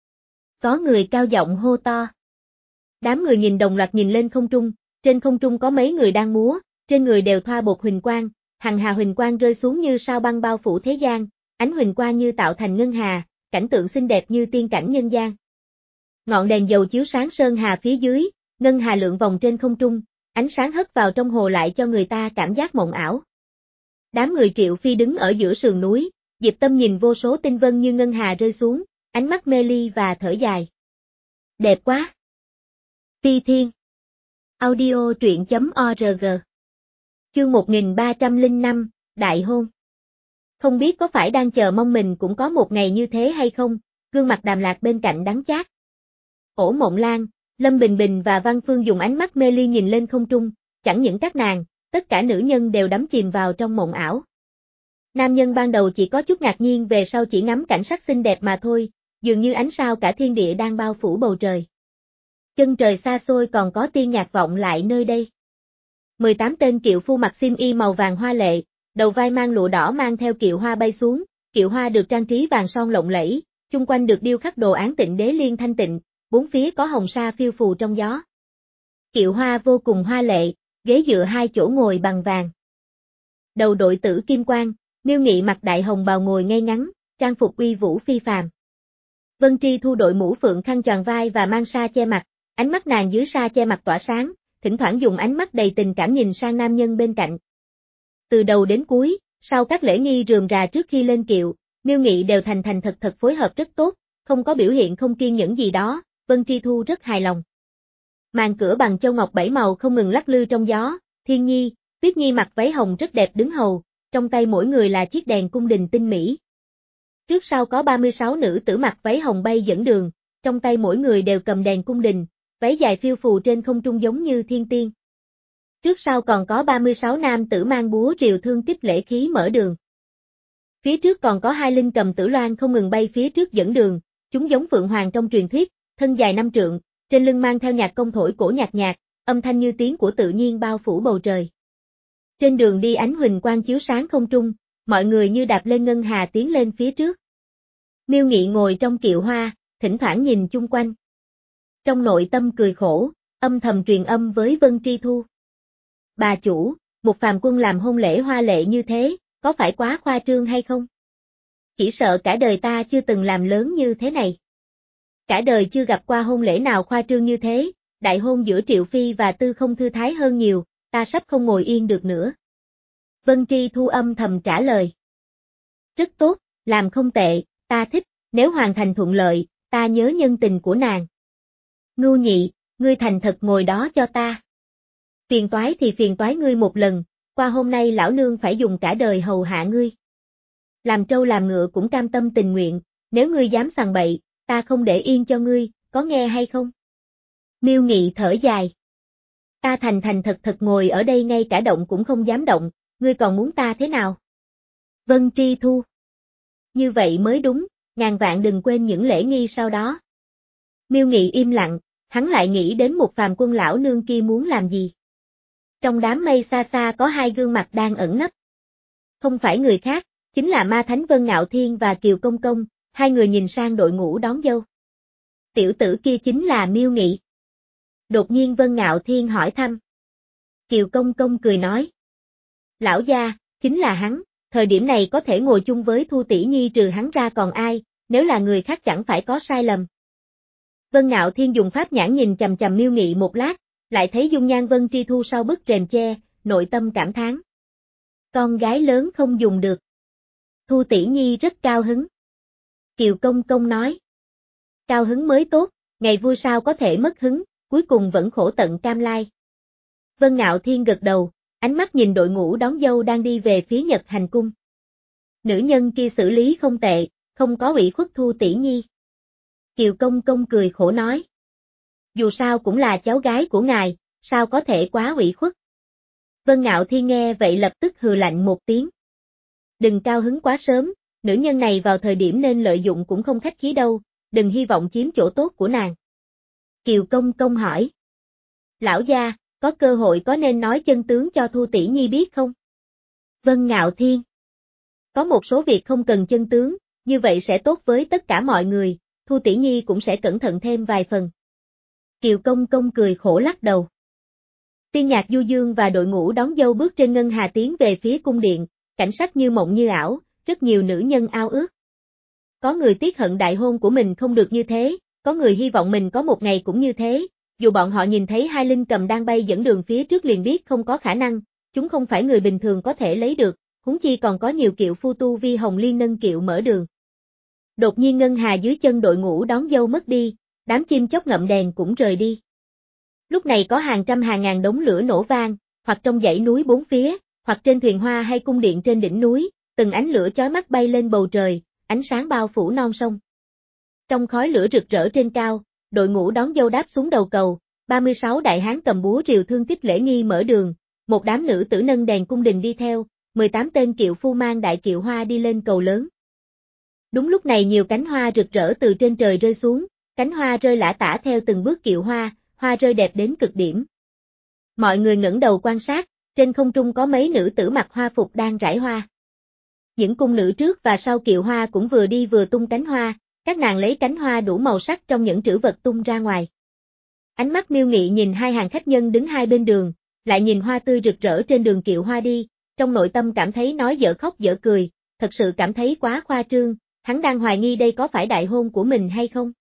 Có người cao giọng hô to. Đám người nhìn đồng loạt nhìn lên không trung, trên không trung có mấy người đang múa, trên người đều thoa bột huỳnh quang, hằng hà huỳnh quang rơi xuống như sao băng bao phủ thế gian, ánh huỳnh quang như tạo thành ngân hà, cảnh tượng xinh đẹp như tiên cảnh nhân gian. Ngọn đèn dầu chiếu sáng sơn hà phía dưới, ngân hà lượn vòng trên không trung, ánh sáng hất vào trong hồ lại cho người ta cảm giác mộng ảo. Đám người Triệu Phi đứng ở giữa sườn núi, Diệp Tâm nhìn vô số tinh vân như ngân hà rơi xuống, ánh mắt mê ly và thở dài. Đẹp quá! Phi Thiên Audio truyện chấm org Chương một nghìn ba trăm lẻ năm, Đại hôn. Không biết có phải đang chờ mong mình cũng có một ngày như thế hay không, gương mặt Đàm Lạc bên cạnh đắng chát. Ổ Mộng Lan, Lâm Bình Bình và Văn Phương dùng ánh mắt mê ly nhìn lên không trung, chẳng những các nàng, tất cả nữ nhân đều đắm chìm vào trong mộng ảo. Nam nhân ban đầu chỉ có chút ngạc nhiên về sau chỉ ngắm cảnh sắc xinh đẹp mà thôi, dường như ánh sao cả thiên địa đang bao phủ bầu trời. Chân trời xa xôi còn có tiên nhạc vọng lại nơi đây. mười tám tên kiệu phu mặc xiêm y màu vàng hoa lệ, đầu vai mang lụa đỏ mang theo kiệu hoa bay xuống, kiệu hoa được trang trí vàng son lộng lẫy, chung quanh được điêu khắc đồ án Tịnh Đế Liên thanh tịnh, bốn phía có hồng sa phiêu phù trong gió. Kiệu hoa vô cùng hoa lệ, ghế dựa hai chỗ ngồi bằng vàng. Đầu đội tử kim quang, Miêu Nghị mặc đại hồng bào ngồi ngay ngắn, trang phục uy vũ phi phàm. Vân Tri Thu đội mũ phượng khăn choàng vai và mang sa che mặt, ánh mắt nàng dưới sa che mặt tỏa sáng, thỉnh thoảng dùng ánh mắt đầy tình cảm nhìn sang nam nhân bên cạnh. Từ đầu đến cuối, sau các lễ nghi rườm rà trước khi lên kiệu, Miêu Nghị đều thành thành thật thật phối hợp rất tốt, không có biểu hiện không kiên nhẫn gì đó, Vân Tri Thu rất hài lòng. Màn cửa bằng châu ngọc bảy màu không ngừng lắc lư trong gió, Thiên Nhi, Tuyết Nhi mặc váy hồng rất đẹp đứng hầu, trong tay mỗi người là chiếc đèn cung đình tinh mỹ. Trước sau có ba mươi sáu nữ tử mặc váy hồng bay dẫn đường, trong tay mỗi người đều cầm đèn cung đình, váy dài phiêu phù trên không trung giống như thiên tiên. Trước sau còn có ba mươi sáu nam tử mang búa rìu thương kích lễ khí mở đường. Phía trước còn có hai linh cầm tử loan không ngừng bay phía trước dẫn đường, chúng giống phượng hoàng trong truyền thuyết, thân dài năm trượng, trên lưng mang theo nhạc công thổi cổ nhạc nhạc, âm thanh như tiếng của tự nhiên bao phủ bầu trời. Trên đường đi ánh huỳnh quang chiếu sáng không trung, mọi người như đạp lên ngân hà tiến lên phía trước. Miêu Nghị ngồi trong kiệu hoa, thỉnh thoảng nhìn chung quanh. Trong nội tâm cười khổ, âm thầm truyền âm với Vân Tri Thu. Bà chủ, một phàm quân làm hôn lễ hoa lệ như thế, có phải quá khoa trương hay không? Chỉ sợ cả đời ta chưa từng làm lớn như thế này. Cả đời chưa gặp qua hôn lễ nào khoa trương như thế, đại hôn giữa Triệu Phi và Tư không thư thái hơn nhiều, ta sắp không ngồi yên được nữa. Vân Tri Thu âm thầm trả lời. Rất tốt, làm không tệ, ta thích, nếu hoàn thành thuận lợi, ta nhớ nhân tình của nàng. Ngưu Nhị, ngươi thành thật ngồi đó cho ta. Phiền toái thì phiền toái ngươi một lần, qua hôm nay lão nương phải dùng cả đời hầu hạ ngươi. Làm trâu làm ngựa cũng cam tâm tình nguyện, nếu ngươi dám sằng bậy, ta không để yên cho ngươi, có nghe hay không? Miêu Nghị thở dài. Ta thành thành thật thật ngồi ở đây ngay cả động cũng không dám động, ngươi còn muốn ta thế nào? Vân Tri Thu. Như vậy mới đúng, ngàn vạn đừng quên những lễ nghi sau đó. Miêu Nghị im lặng, hắn lại nghĩ đến một phàm quân lão nương kia muốn làm gì. Trong đám mây xa xa có hai gương mặt đang ẩn nấp. Không phải người khác, chính là Ma Thánh Vân Ngạo Thiên và Kiều Công Công, hai người nhìn sang đội ngũ đón dâu. Tiểu tử kia chính là Miêu Nghị. Đột nhiên Vân Ngạo Thiên hỏi thăm. Kiều Công Công cười nói. Lão gia, chính là hắn, thời điểm này có thể ngồi chung với Thu Tỷ Nhi trừ hắn ra còn ai, nếu là người khác chẳng phải có sai lầm. Vân Ngạo Thiên dùng pháp nhãn nhìn chằm chằm Miêu Nghị một lát, lại thấy dung nhan Vân Tri Thu sau bức rèm che, nội tâm cảm thán. Con gái lớn không dùng được. Thu Tỷ Nhi rất cao hứng. Kiều Công Công nói. Cao hứng mới tốt, ngày vui sao có thể mất hứng, cuối cùng vẫn khổ tận cam lai. Vân Ngạo Thiên gật đầu, ánh mắt nhìn đội ngũ đón dâu đang đi về phía Nhật Hành Cung. Nữ nhân kia xử lý không tệ, không có ủy khuất Thu Tỷ Nhi. Kiều Công Công cười khổ nói. Dù sao cũng là cháu gái của ngài, sao có thể quá ủy khuất. Vân Ngạo Thiên nghe vậy lập tức hừ lạnh một tiếng. Đừng cao hứng quá sớm, nữ nhân này vào thời điểm nên lợi dụng cũng không khách khí đâu, đừng hy vọng chiếm chỗ tốt của nàng. Kiều Công Công hỏi. Lão gia, có cơ hội có nên nói chân tướng cho Thu Tỷ Nhi biết không? Vân Ngạo Thiên. Có một số việc không cần chân tướng, như vậy sẽ tốt với tất cả mọi người, Thu Tỷ Nhi cũng sẽ cẩn thận thêm vài phần. Kiều Công Công cười khổ lắc đầu. Tiên Nhạc Du Dương và đội ngũ đón dâu bước trên ngân hà tiến về phía cung điện, cảnh sắc như mộng như ảo, rất nhiều nữ nhân ao ước. Có người tiếc hận đại hôn của mình không được như thế, có người hy vọng mình có một ngày cũng như thế, dù bọn họ nhìn thấy hai linh cầm đang bay dẫn đường phía trước liền biết không có khả năng, chúng không phải người bình thường có thể lấy được, huống chi còn có nhiều kiệu phu tu vi hồng liên nâng kiệu mở đường. Đột nhiên ngân hà dưới chân đội ngũ đón dâu mất đi, đám chim chóc ngậm đèn cũng rời đi. Lúc này có hàng trăm hàng ngàn đống lửa nổ vang, hoặc trong dãy núi bốn phía, hoặc trên thuyền hoa hay cung điện trên đỉnh núi, từng ánh lửa chói mắt bay lên bầu trời, ánh sáng bao phủ non sông. Trong khói lửa rực rỡ trên cao, đội ngũ đón dâu đáp xuống đầu cầu, ba mươi sáu đại hán cầm búa rìu thương tích lễ nghi mở đường, một đám nữ tử nâng đèn cung đình đi theo, mười tám tên kiệu phu mang đại kiệu hoa đi lên cầu lớn. Đúng lúc này nhiều cánh hoa rực rỡ từ trên trời rơi xuống, cánh hoa rơi lả tả theo từng bước kiệu hoa, hoa rơi đẹp đến cực điểm. Mọi người ngẩng đầu quan sát, trên không trung có mấy nữ tử mặc hoa phục đang rải hoa. Những cung nữ trước và sau kiệu hoa cũng vừa đi vừa tung cánh hoa, các nàng lấy cánh hoa đủ màu sắc trong những trữ vật tung ra ngoài. Ánh mắt Miêu Nghị nhìn hai hàng khách nhân đứng hai bên đường, lại nhìn hoa tươi rực rỡ trên đường kiệu hoa đi, trong nội tâm cảm thấy nói dở khóc dở cười, thật sự cảm thấy quá khoa trương, hắn đang hoài nghi đây có phải đại hôn của mình hay không.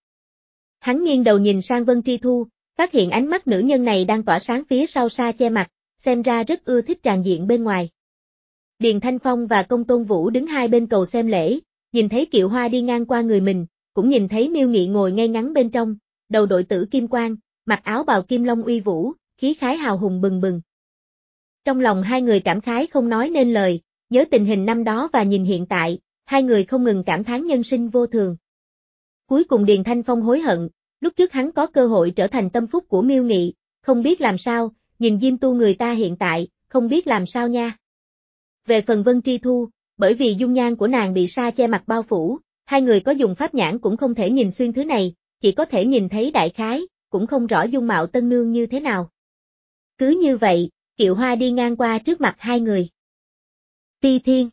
Hắn nghiêng đầu nhìn sang Vân Tri Thu, phát hiện ánh mắt nữ nhân này đang tỏa sáng phía sau xa che mặt, xem ra rất ưa thích tràn diện bên ngoài. Điền Thanh Phong và Công Tôn Vũ đứng hai bên cầu xem lễ, nhìn thấy kiệu hoa đi ngang qua người mình, cũng nhìn thấy Miêu Nghị ngồi ngay ngắn bên trong, đầu đội tử kim quang, mặc áo bào kim long uy vũ, khí khái hào hùng bừng bừng. Trong lòng hai người cảm khái không nói nên lời, nhớ tình hình năm đó và nhìn hiện tại, hai người không ngừng cảm thán nhân sinh vô thường. Cuối cùng Điền Thanh Phong hối hận, lúc trước hắn có cơ hội trở thành tâm phúc của Miêu Nghị, không biết làm sao, nhìn Diêm Tu người ta hiện tại, không biết làm sao nha. Về phần Vân Tri Thu, bởi vì dung nhan của nàng bị sa che mặt bao phủ, hai người có dùng pháp nhãn cũng không thể nhìn xuyên thứ này, chỉ có thể nhìn thấy đại khái, cũng không rõ dung mạo tân nương như thế nào. Cứ như vậy, kiệu hoa đi ngang qua trước mặt hai người. Ti Thiên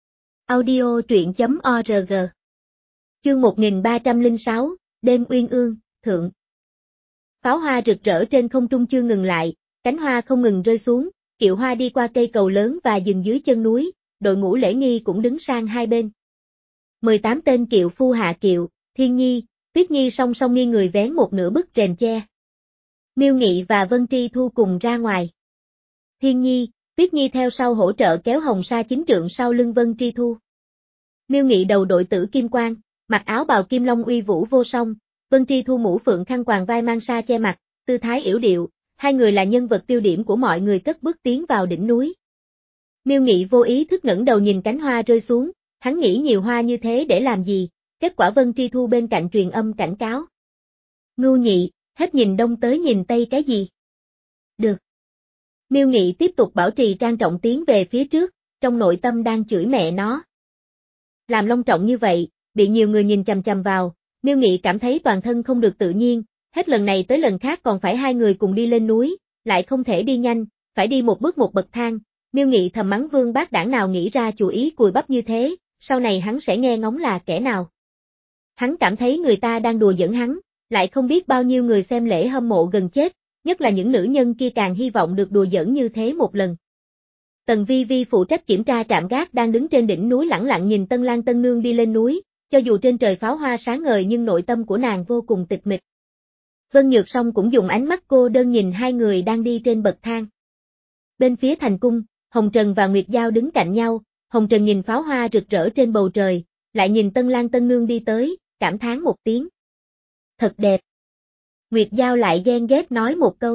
Audio truyện chấm org Chương một nghìn ba trăm lẻ sáu, Đêm Uyên Ương, Thượng. Pháo hoa rực rỡ trên không trung chưa ngừng lại, cánh hoa không ngừng rơi xuống, kiệu hoa đi qua cây cầu lớn và dừng dưới chân núi, đội ngũ lễ nghi cũng đứng sang hai bên. mười tám tên kiệu phu hạ kiệu, Thiên Nhi, Tuyết Nhi song song nghiêng người vén một nửa bức rèm che. Miêu Nghị và Vân Tri Thu cùng ra ngoài. Thiên Nhi, Tuyết Nhi theo sau hỗ trợ kéo hồng sa chính trượng sau lưng Vân Tri Thu. Miêu Nghị đầu đội tử kim quang, mặc áo bào kim long uy vũ vô song, Vân Tri Thu mũ phượng khăn quàng vai mang sa che mặt, tư thái yểu điệu, hai người là nhân vật tiêu điểm của mọi người cất bước tiến vào đỉnh núi. Miêu Nghị vô ý thức ngẩng đầu nhìn cánh hoa rơi xuống, hắn nghĩ nhiều hoa như thế để làm gì, kết quả Vân Tri Thu bên cạnh truyền âm cảnh cáo. Ngưu Nhị, hết nhìn đông tới nhìn tây cái gì? Được. Miêu Nghị tiếp tục bảo trì trang trọng tiến về phía trước, trong nội tâm đang chửi mẹ nó. Làm long trọng như vậy, bị nhiều người nhìn chằm chằm vào, Miêu Nghị cảm thấy toàn thân không được tự nhiên, hết lần này tới lần khác còn phải hai người cùng đi lên núi, lại không thể đi nhanh, phải đi một bước một bậc thang. Miêu Nghị thầm mắng Vương Bác Đảng nào nghĩ ra chủ ý cùi bắp như thế, sau này hắn sẽ nghe ngóng là kẻ nào. Hắn cảm thấy người ta đang đùa giỡn hắn, lại không biết bao nhiêu người xem lễ hâm mộ gần chết, nhất là những nữ nhân kia càng hy vọng được đùa giỡn như thế một lần. Tần Vi Vi phụ trách kiểm tra trạm gác đang đứng trên đỉnh núi lẳng lặng nhìn Tân Lang Tân Nương đi lên núi, cho dù trên trời pháo hoa sáng ngời nhưng nội tâm của nàng vô cùng tịch mịch. Vân Nhược Song cũng dùng ánh mắt cô đơn nhìn hai người đang đi trên bậc thang. Bên phía thành cung, Hồng Trần và Nguyệt Giao đứng cạnh nhau, Hồng Trần nhìn pháo hoa rực rỡ trên bầu trời, lại nhìn Tân Lang Tân Nương đi tới, cảm thán một tiếng. Thật đẹp. Nguyệt Giao lại ghen ghét nói một câu.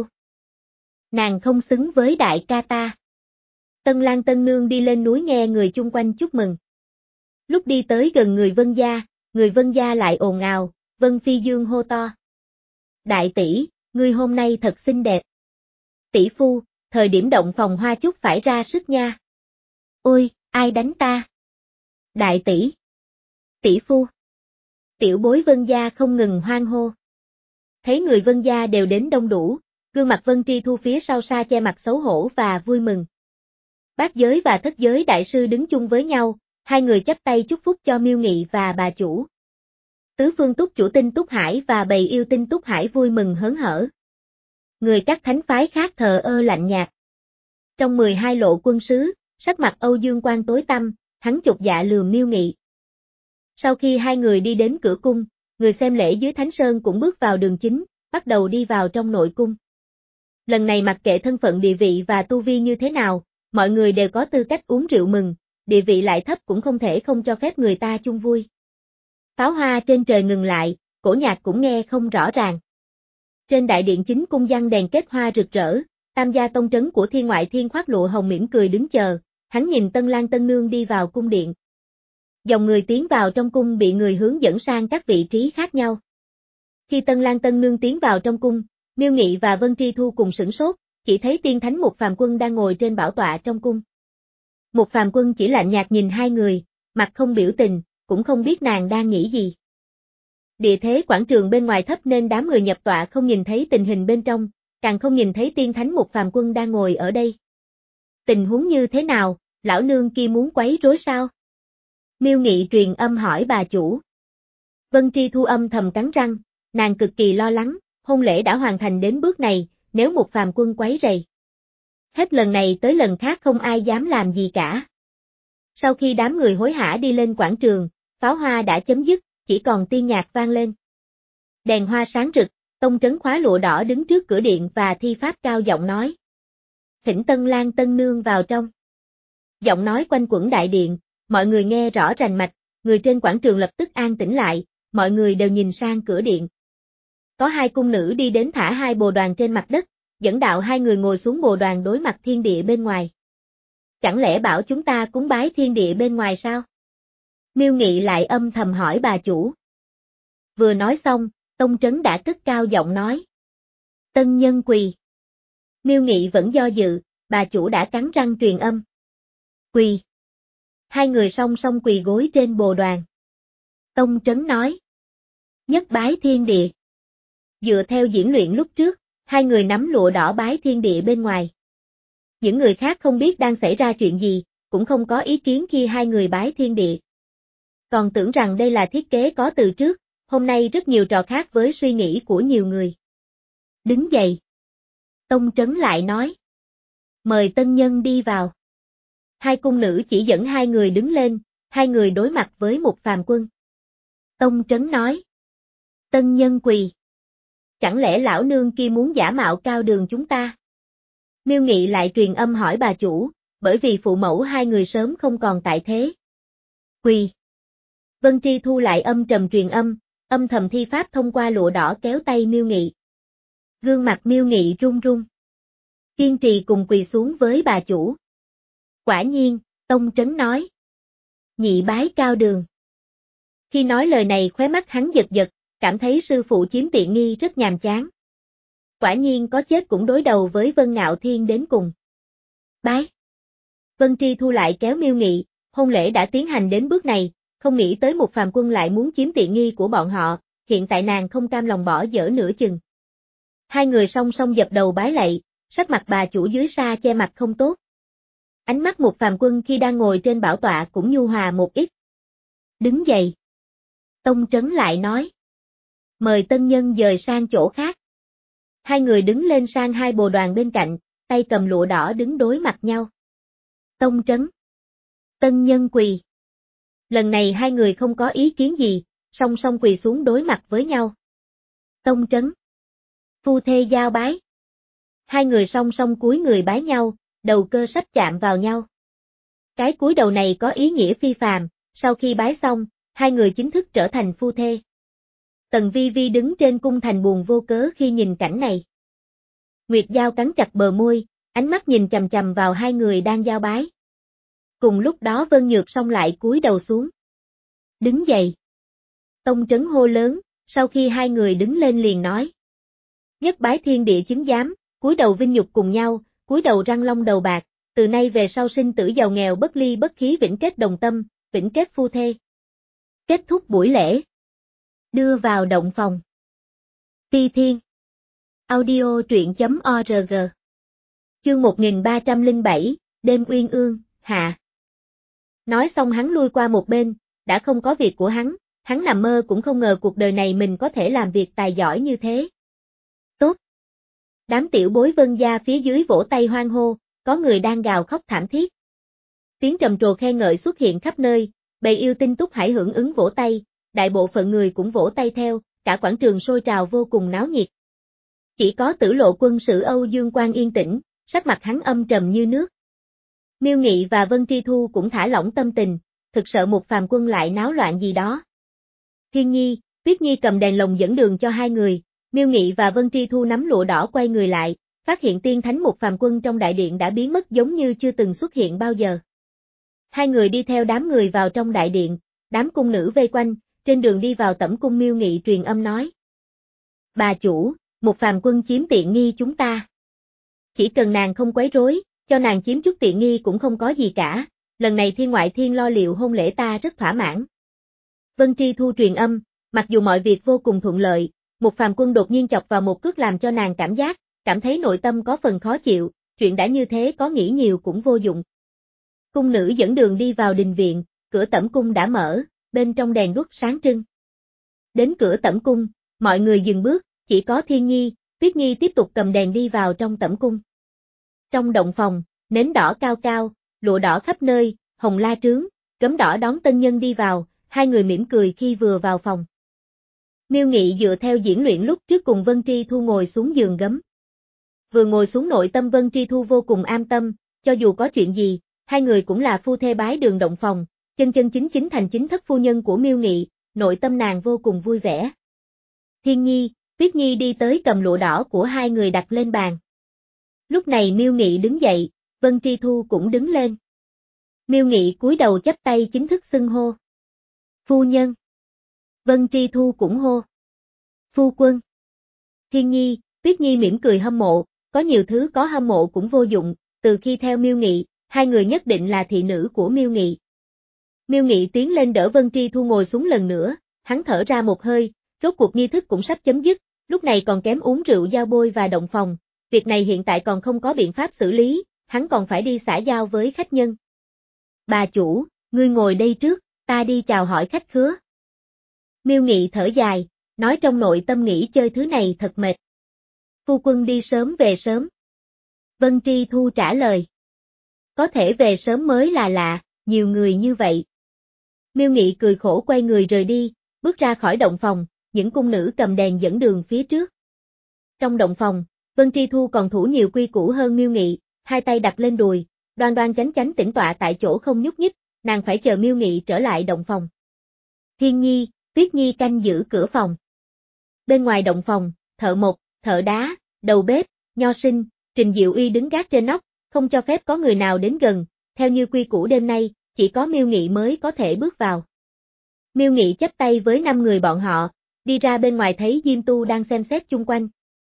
Nàng không xứng với đại ca ta. Tân Lang Tân Nương đi lên núi nghe người chung quanh chúc mừng. Lúc đi tới gần người Vân gia, người Vân gia lại ồn ào, Vân Phi Dương hô to. Đại tỷ, ngươi hôm nay thật xinh đẹp. Tỷ phu, thời điểm động phòng hoa chúc phải ra sức nha. Ôi, ai đánh ta? Đại tỷ. Tỷ phu. Tiểu bối Vân gia không ngừng hoan hô. Thấy người Vân gia đều đến đông đủ, gương mặt Vân Tri Thu phía sau xa che mặt xấu hổ và vui mừng. Bát giới và thất giới đại sư đứng chung với nhau, hai người chắp tay chúc phúc cho Miêu Nghị và bà chủ. Tứ phương túc chủ Tinh Túc Hải và bầy yêu Tinh Túc Hải vui mừng hớn hở. Người các thánh phái khác thờ ơ lạnh nhạt. Trong mười hai lộ quân sứ, sắc mặt Âu Dương Quang tối tăm, hắn chột dạ lườm Miêu Nghị. Sau khi hai người đi đến cửa cung, người xem lễ dưới Thánh Sơn cũng bước vào đường chính, bắt đầu đi vào trong nội cung. Lần này mặc kệ thân phận địa vị và tu vi như thế nào, mọi người đều có tư cách uống rượu mừng, địa vị lại thấp cũng không thể không cho phép người ta chung vui. Pháo hoa trên trời ngừng lại, cổ nhạc cũng nghe không rõ ràng. Trên đại điện chính cung giăng đèn kết hoa rực rỡ, Tam gia tông trấn của Thiên Ngoại Thiên khoác lụa hồng mỉm cười đứng chờ, hắn nhìn Tân Lang Tân Nương đi vào cung điện. Dòng người tiến vào trong cung bị người hướng dẫn sang các vị trí khác nhau. Khi Tân Lang Tân Nương tiến vào trong cung, Miêu Nghị và Vân Tri Thu cùng sửng sốt, chỉ thấy tiên thánh Một Phàm Quân đang ngồi trên bảo tọa trong cung. Một Phàm Quân chỉ lạnh nhạt nhìn hai người, mặt không biểu tình, cũng không biết nàng đang nghĩ gì. Địa thế quảng trường bên ngoài thấp nên đám người nhập tọa không nhìn thấy tình hình bên trong, càng không nhìn thấy tiên thánh Một Phàm Quân đang ngồi ở đây. Tình huống như thế nào, lão nương kia muốn quấy rối sao? Miêu Nghị truyền âm hỏi bà chủ. Vân Tri Thu âm thầm cắn răng, nàng cực kỳ lo lắng, hôn lễ đã hoàn thành đến bước này, nếu Một Phàm Quân quấy rầy. Hết lần này tới lần khác không ai dám làm gì cả. Sau khi đám người hối hả đi lên quảng trường, pháo hoa đã chấm dứt, chỉ còn tiên nhạc vang lên. Đèn hoa sáng rực, tông trấn khóa lụa đỏ đứng trước cửa điện và thi pháp cao giọng nói. Thỉnh Tân Lang Tân Nương vào trong. Giọng nói quanh quẩn đại điện, mọi người nghe rõ rành mạch, người trên quảng trường lập tức an tĩnh lại, mọi người đều nhìn sang cửa điện. Có hai cung nữ đi đến thả hai bồ đoàn trên mặt đất, dẫn đạo hai người ngồi xuống bồ đoàn đối mặt thiên địa bên ngoài. Chẳng lẽ bảo chúng ta cúng bái thiên địa bên ngoài sao? Miêu Nghị lại âm thầm hỏi bà chủ. Vừa nói xong, tông trấn đã cất cao giọng nói. Tân nhân quỳ. Miêu Nghị vẫn do dự, bà chủ đã cắn răng truyền âm. Quỳ. Hai người song song quỳ gối trên bồ đoàn. Tông trấn nói. Nhất bái thiên địa. Dựa theo diễn luyện lúc trước, hai người nắm lụa đỏ bái thiên địa bên ngoài. Những người khác không biết đang xảy ra chuyện gì, cũng không có ý kiến khi hai người bái thiên địa. Còn tưởng rằng đây là thiết kế có từ trước, hôm nay rất nhiều trò khác với suy nghĩ của nhiều người. Đứng dậy. Tông trấn lại nói. Mời tân nhân đi vào. Hai cung nữ chỉ dẫn hai người đứng lên, hai người đối mặt với Một Phàm Quân. Tông trấn nói. Tân nhân quỳ. Chẳng lẽ lão nương kia muốn giả mạo cao đường chúng ta? Miêu Nghị lại truyền âm hỏi bà chủ, bởi vì phụ mẫu hai người sớm không còn tại thế. Quỳ. Vân Tri Thu lại âm trầm truyền âm, âm thầm thi pháp thông qua lụa đỏ kéo tay Miêu Nghị. Gương mặt Miêu Nghị run run. Kiên trì cùng quỳ xuống với bà chủ. Quả nhiên, tông trấn nói. Nhị bái cao đường. Khi nói lời này khóe mắt hắn giật giật, cảm thấy sư phụ chiếm tiện nghi rất nhàm chán. Quả nhiên có chết cũng đối đầu với Vân Ngạo Thiên đến cùng. Bái. Vân Tri Thu lại kéo Miêu Nghị, hôn lễ đã tiến hành đến bước này, không nghĩ tới một phàm quân lại muốn chiếm tiện nghi của bọn họ, hiện tại nàng không cam lòng bỏ dở nửa chừng. Hai người song song dập đầu bái lạy, sắc mặt bà chủ dưới sa che mặt không tốt. Ánh mắt một phàm quân khi đang ngồi trên bảo tọa cũng nhu hòa một ít. Đứng dậy. Tông Trấn lại nói. Mời tân nhân dời sang chỗ khác. Hai người đứng lên sang hai bồ đoàn bên cạnh, tay cầm lụa đỏ đứng đối mặt nhau. Tông Trấn. Tân nhân quỳ. Lần này hai người không có ý kiến gì, song song quỳ xuống đối mặt với nhau. Tông Trấn. Phu thê giao bái. Hai người song song cúi người bái nhau, đầu cơ sách chạm vào nhau. Cái cúi đầu này có ý nghĩa phi phàm, sau khi bái xong, hai người chính thức trở thành phu thê. Tần Vi Vi đứng trên cung thành buồn vô cớ khi nhìn cảnh này. Nguyệt Giao cắn chặt bờ môi, ánh mắt nhìn chằm chằm vào hai người đang giao bái. Cùng lúc đó Vân Nhược Song lại cúi đầu xuống. Đứng dậy. Tông Trấn hô lớn, sau khi hai người đứng lên liền nói. Nhất bái thiên địa chứng giám, cúi đầu vinh nhục cùng nhau, cúi đầu răng long đầu bạc, từ nay về sau sinh tử giàu nghèo bất ly bất khí vĩnh kết đồng tâm, vĩnh kết phu thê. Kết thúc buổi lễ. Đưa vào động phòng. Ti Thiên. Audio truyện chấm org. Chương một nghìn ba trăm lẻ bảy, đêm uyên ương, hạ. Nói xong hắn lui qua một bên, đã không có việc của hắn, hắn nằm mơ cũng không ngờ cuộc đời này mình có thể làm việc tài giỏi như thế. Tốt. Đám tiểu bối Vân gia phía dưới vỗ tay hoan hô, có người đang gào khóc thảm thiết. Tiếng trầm trồ khen ngợi xuất hiện khắp nơi, bầy yêu tinh túc hải hưởng ứng vỗ tay, đại bộ phận người cũng vỗ tay theo, cả quảng trường sôi trào vô cùng náo nhiệt. Chỉ có Tử Lộ quân sử Âu Dương Quang yên tĩnh, sắc mặt hắn âm trầm như nước. Miêu Nghị và Vân Tri Thu cũng thả lỏng tâm tình, thực sợ một phàm quân lại náo loạn gì đó. Thiên Nhi, Tuyết Nhi cầm đèn lồng dẫn đường cho hai người, Miêu Nghị và Vân Tri Thu nắm lụa đỏ quay người lại, phát hiện tiên thánh một phàm quân trong đại điện đã biến mất giống như chưa từng xuất hiện bao giờ. Hai người đi theo đám người vào trong đại điện, đám cung nữ vây quanh, trên đường đi vào tẩm cung Miêu Nghị truyền âm nói. Bà chủ, một phàm quân chiếm tiện nghi chúng ta. Chỉ cần nàng không quấy rối, cho nàng chiếm chút tiện nghi cũng không có gì cả, lần này thiên ngoại thiên lo liệu hôn lễ ta rất thỏa mãn. Vân Tri Thu truyền âm, mặc dù mọi việc vô cùng thuận lợi, một phàm quân đột nhiên chọc vào một cước làm cho nàng cảm giác, cảm thấy nội tâm có phần khó chịu, chuyện đã như thế có nghĩ nhiều cũng vô dụng. Cung nữ dẫn đường đi vào đình viện, cửa tẩm cung đã mở, bên trong đèn đuốc sáng trưng. Đến cửa tẩm cung, mọi người dừng bước, chỉ có Thiên Nhi, Tuyết Nhi tiếp tục cầm đèn đi vào trong tẩm cung. Trong động phòng, nến đỏ cao cao, lụa đỏ khắp nơi, hồng la trướng, gấm đỏ đón tân nhân đi vào, hai người mỉm cười khi vừa vào phòng. Miêu Nghị dựa theo diễn luyện lúc trước cùng Vân Tri Thu ngồi xuống giường gấm. Vừa ngồi xuống nội tâm Vân Tri Thu vô cùng an tâm, cho dù có chuyện gì, hai người cũng là phu thê bái đường động phòng, chân chân chính chính thành chính thất phu nhân của Miêu Nghị, nội tâm nàng vô cùng vui vẻ. Thiên Nhi, Tuyết Nhi đi tới cầm lụa đỏ của hai người đặt lên bàn. Lúc này Miêu Nghị đứng dậy, Vân Tri Thu cũng đứng lên. Miêu Nghị cúi đầu chắp tay chính thức xưng hô. Phu nhân. Vân Tri Thu cũng hô. Phu quân. Thiên Nhi, Tuyết Nhi mỉm cười hâm mộ, có nhiều thứ có hâm mộ cũng vô dụng, từ khi theo Miêu Nghị, hai người nhất định là thị nữ của Miêu Nghị. Miêu Nghị tiến lên đỡ Vân Tri Thu ngồi xuống lần nữa, hắn thở ra một hơi, rốt cuộc nghi thức cũng sắp chấm dứt, lúc này còn kém uống rượu giao bôi và động phòng, việc này hiện tại còn không có biện pháp xử lý, hắn còn phải đi xã giao với khách nhân. Bà chủ, ngươi ngồi đây trước, ta đi chào hỏi khách khứa. Miêu Nghị thở dài, nói trong nội tâm nghĩ chơi thứ này thật mệt. Phu quân đi sớm về sớm. Vân Tri Thu trả lời. Có thể về sớm mới là lạ, nhiều người như vậy. Miêu Nghị cười khổ quay người rời đi, bước ra khỏi động phòng, những cung nữ cầm đèn dẫn đường phía trước. Trong động phòng, Vân Tri Thu còn thủ nhiều quy củ hơn Miêu Nghị, hai tay đặt lên đùi, đoan đoan chánh chánh tĩnh tọa tại chỗ không nhúc nhích, nàng phải chờ Miêu Nghị trở lại động phòng. Thiên Nhi, Tuyết Nhi canh giữ cửa phòng. Bên ngoài động phòng, thợ mộc, thợ đá, đầu bếp, nho sinh, Trình Diệu Uy đứng gác trên nóc, không cho phép có người nào đến gần, theo như quy củ đêm nay, chỉ có Miêu Nghị mới có thể bước vào. Miêu Nghị chắp tay với năm người bọn họ, đi ra bên ngoài thấy Diêm Tu đang xem xét chung quanh.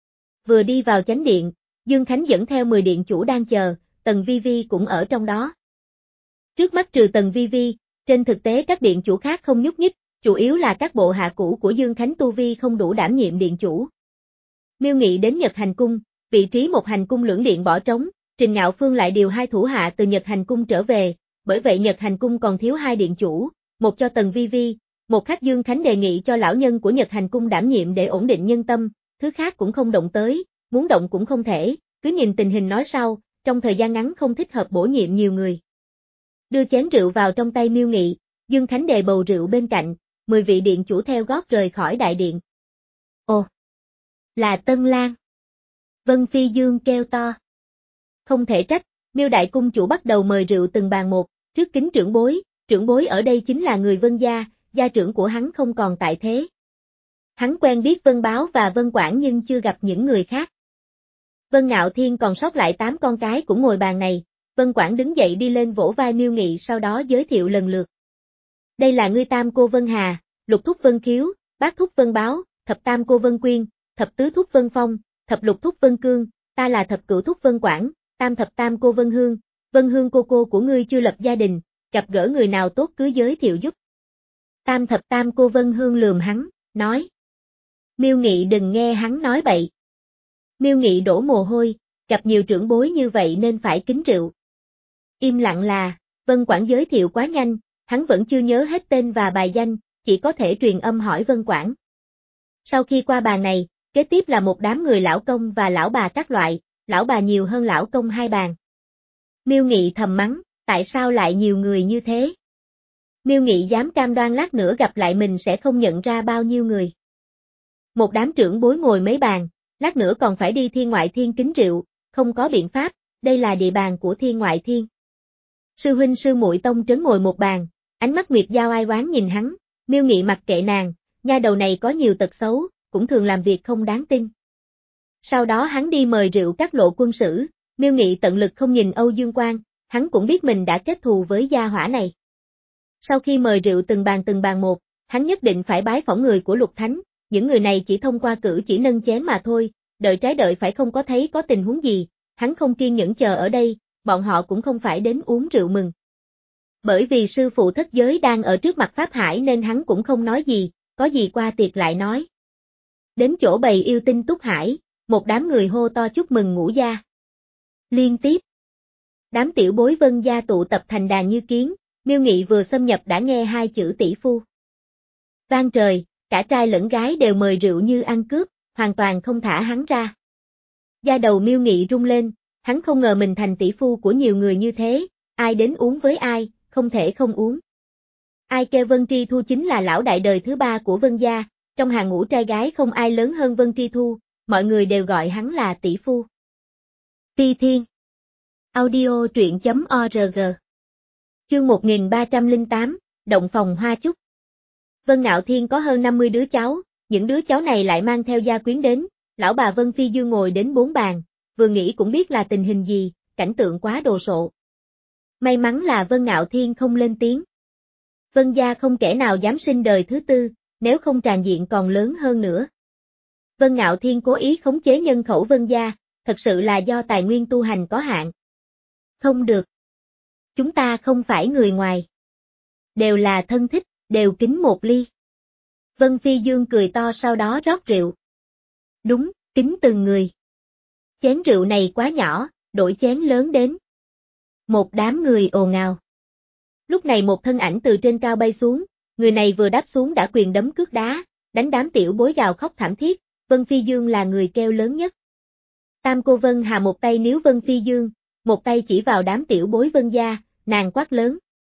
Vừa đi vào chánh điện, Dương Khánh dẫn theo mười điện chủ đang chờ, Tần Vi Vi cũng ở trong đó. Trước mắt trừ Tần Vi Vi, Trên thực tế các điện chủ khác không nhúc nhích, chủ yếu là các bộ hạ cũ của Dương Khánh tu vi không đủ đảm nhiệm điện chủ. Miêu Nghị đến Nhật Hành Cung, vị trí một hành cung lưỡng điện bỏ trống, Trình Ngạo Phương lại điều hai thủ hạ từ Nhật Hành Cung trở về, bởi vậy Nhật Hành Cung còn thiếu hai điện chủ, một cho Tần Vi Vi, một khác Dương Khánh đề nghị cho lão nhân của Nhật Hành Cung đảm nhiệm để ổn định nhân tâm, thứ khác cũng không động tới, muốn động cũng không thể, cứ nhìn tình hình nói sau, trong thời gian ngắn không thích hợp bổ nhiệm nhiều người. Đưa chén rượu vào trong tay Miêu Nghị, Dương Khánh đề bầu rượu bên cạnh, mười vị điện chủ theo gót rời khỏi đại điện. Ồ, là Tân Lang. Vân Phi Dương kêu to. Không thể trách, Miêu đại cung chủ bắt đầu mời rượu từng bàn một, trước kính trưởng bối, trưởng bối ở đây chính là người Vân gia, gia trưởng của hắn không còn tại thế. Hắn quen biết Vân Báo và Vân Quảng nhưng chưa gặp những người khác. Vân Ngạo Thiên còn sót lại tám con cái cũng ngồi bàn này, Vân Quảng đứng dậy đi lên vỗ vai Miêu Nghị sau đó giới thiệu lần lượt. Đây là ngươi tam cô Vân Hà, lục thúc Vân Khiếu, bát thúc Vân Báo, thập tam cô Vân Quyên, thập tứ thúc Vân Phong, thập lục thúc Vân Cương, ta là thập cửu thúc Vân Quảng, tam thập tam cô Vân Hương, Vân Hương cô cô của ngươi chưa lập gia đình, gặp gỡ người nào tốt cứ giới thiệu giúp. Tam thập tam cô Vân Hương lườm hắn, nói. Miêu Nghị đừng nghe hắn nói bậy. Miêu Nghị đổ mồ hôi, gặp nhiều trưởng bối như vậy nên phải kính rượu. Im lặng là, Vân Quảng giới thiệu quá nhanh, hắn vẫn chưa nhớ hết tên và bài danh, chỉ có thể truyền âm hỏi Vân Quảng. Sau khi qua bàn này, kế tiếp là một đám người lão công và lão bà các loại, lão bà nhiều hơn lão công hai bàn. Miêu Nghị thầm mắng, tại sao lại nhiều người như thế? Miêu Nghị dám cam đoan lát nữa gặp lại mình sẽ không nhận ra bao nhiêu người. Một đám trưởng bối ngồi mấy bàn, lát nữa còn phải đi Thiên Ngoại Thiên kính rượu, không có biện pháp, đây là địa bàn của Thiên Ngoại Thiên. Sư huynh sư muội tông trấn ngồi một bàn, ánh mắt Nguyệt Giao ai oán nhìn hắn, Miêu Nghị mặc kệ nàng, nha đầu này có nhiều tật xấu, cũng thường làm việc không đáng tin. Sau đó hắn đi mời rượu các lộ quân sử, Miêu Nghị tận lực không nhìn Âu Dương Quang, hắn cũng biết mình đã kết thù với gia hỏa này. Sau khi mời rượu từng bàn từng bàn một, hắn nhất định phải bái phỏng người của Lục Thánh, những người này chỉ thông qua cử chỉ nâng chén mà thôi, đợi trái đợi phải không có thấy có tình huống gì, hắn không kiên nhẫn chờ ở đây, bọn họ cũng không phải đến uống rượu mừng. Bởi vì sư phụ thất giới đang ở trước mặt Pháp Hải nên hắn cũng không nói gì, có gì qua tiệc lại nói. Đến chỗ bầy yêu tinh Túc Hải, một đám người hô to chúc mừng ngũ gia. Liên tiếp, đám tiểu bối Vân gia tụ tập thành đàn như kiến, Miêu Nghị vừa xâm nhập đã nghe hai chữ tỷ phu. Vang trời, cả trai lẫn gái đều mời rượu như ăn cướp, hoàn toàn không thả hắn ra. Da đầu Miêu Nghị rung lên, hắn không ngờ mình thành tỷ phu của nhiều người như thế, ai đến uống với ai, không thể không uống. Ai kêu Vân Tri Thu chính là lão đại đời thứ ba của Vân gia, trong hàng ngũ trai gái không ai lớn hơn Vân Tri Thu, mọi người đều gọi hắn là tỷ phu. Phi Thiên Audio truyện chấm org Chương một nghìn ba trăm lẻ tám, Động phòng hoa chúc. Vân Ngạo Thiên có hơn năm mươi đứa cháu, những đứa cháu này lại mang theo gia quyến đến, lão bà Vân Phi Dương ngồi đến bốn bàn, vừa nghĩ cũng biết là tình hình gì, cảnh tượng quá đồ sộ. May mắn là Vân Ngạo Thiên không lên tiếng. Vân gia không kẻ nào dám sinh đời thứ tư, nếu không tràn diện còn lớn hơn nữa. Vân Ngạo Thiên cố ý khống chế nhân khẩu Vân gia, thật sự là do tài nguyên tu hành có hạn. Không được. Chúng ta không phải người ngoài. Đều là thân thích, đều kính một ly. Vân Phi Dương cười to sau đó rót rượu. Đúng, kính từng người. Chén rượu này quá nhỏ, đổi chén lớn đến. Một đám người ồn ào. Lúc này một thân ảnh từ trên cao bay xuống, người này vừa đáp xuống đã quyền đấm cước đá, đánh đám tiểu bối gào khóc thảm thiết, Vân Phi Dương là người kêu lớn nhất. Tam cô Vân Hà một tay níu Vân Phi Dương, một tay chỉ vào đám tiểu bối Vân gia, nàng quát lớn.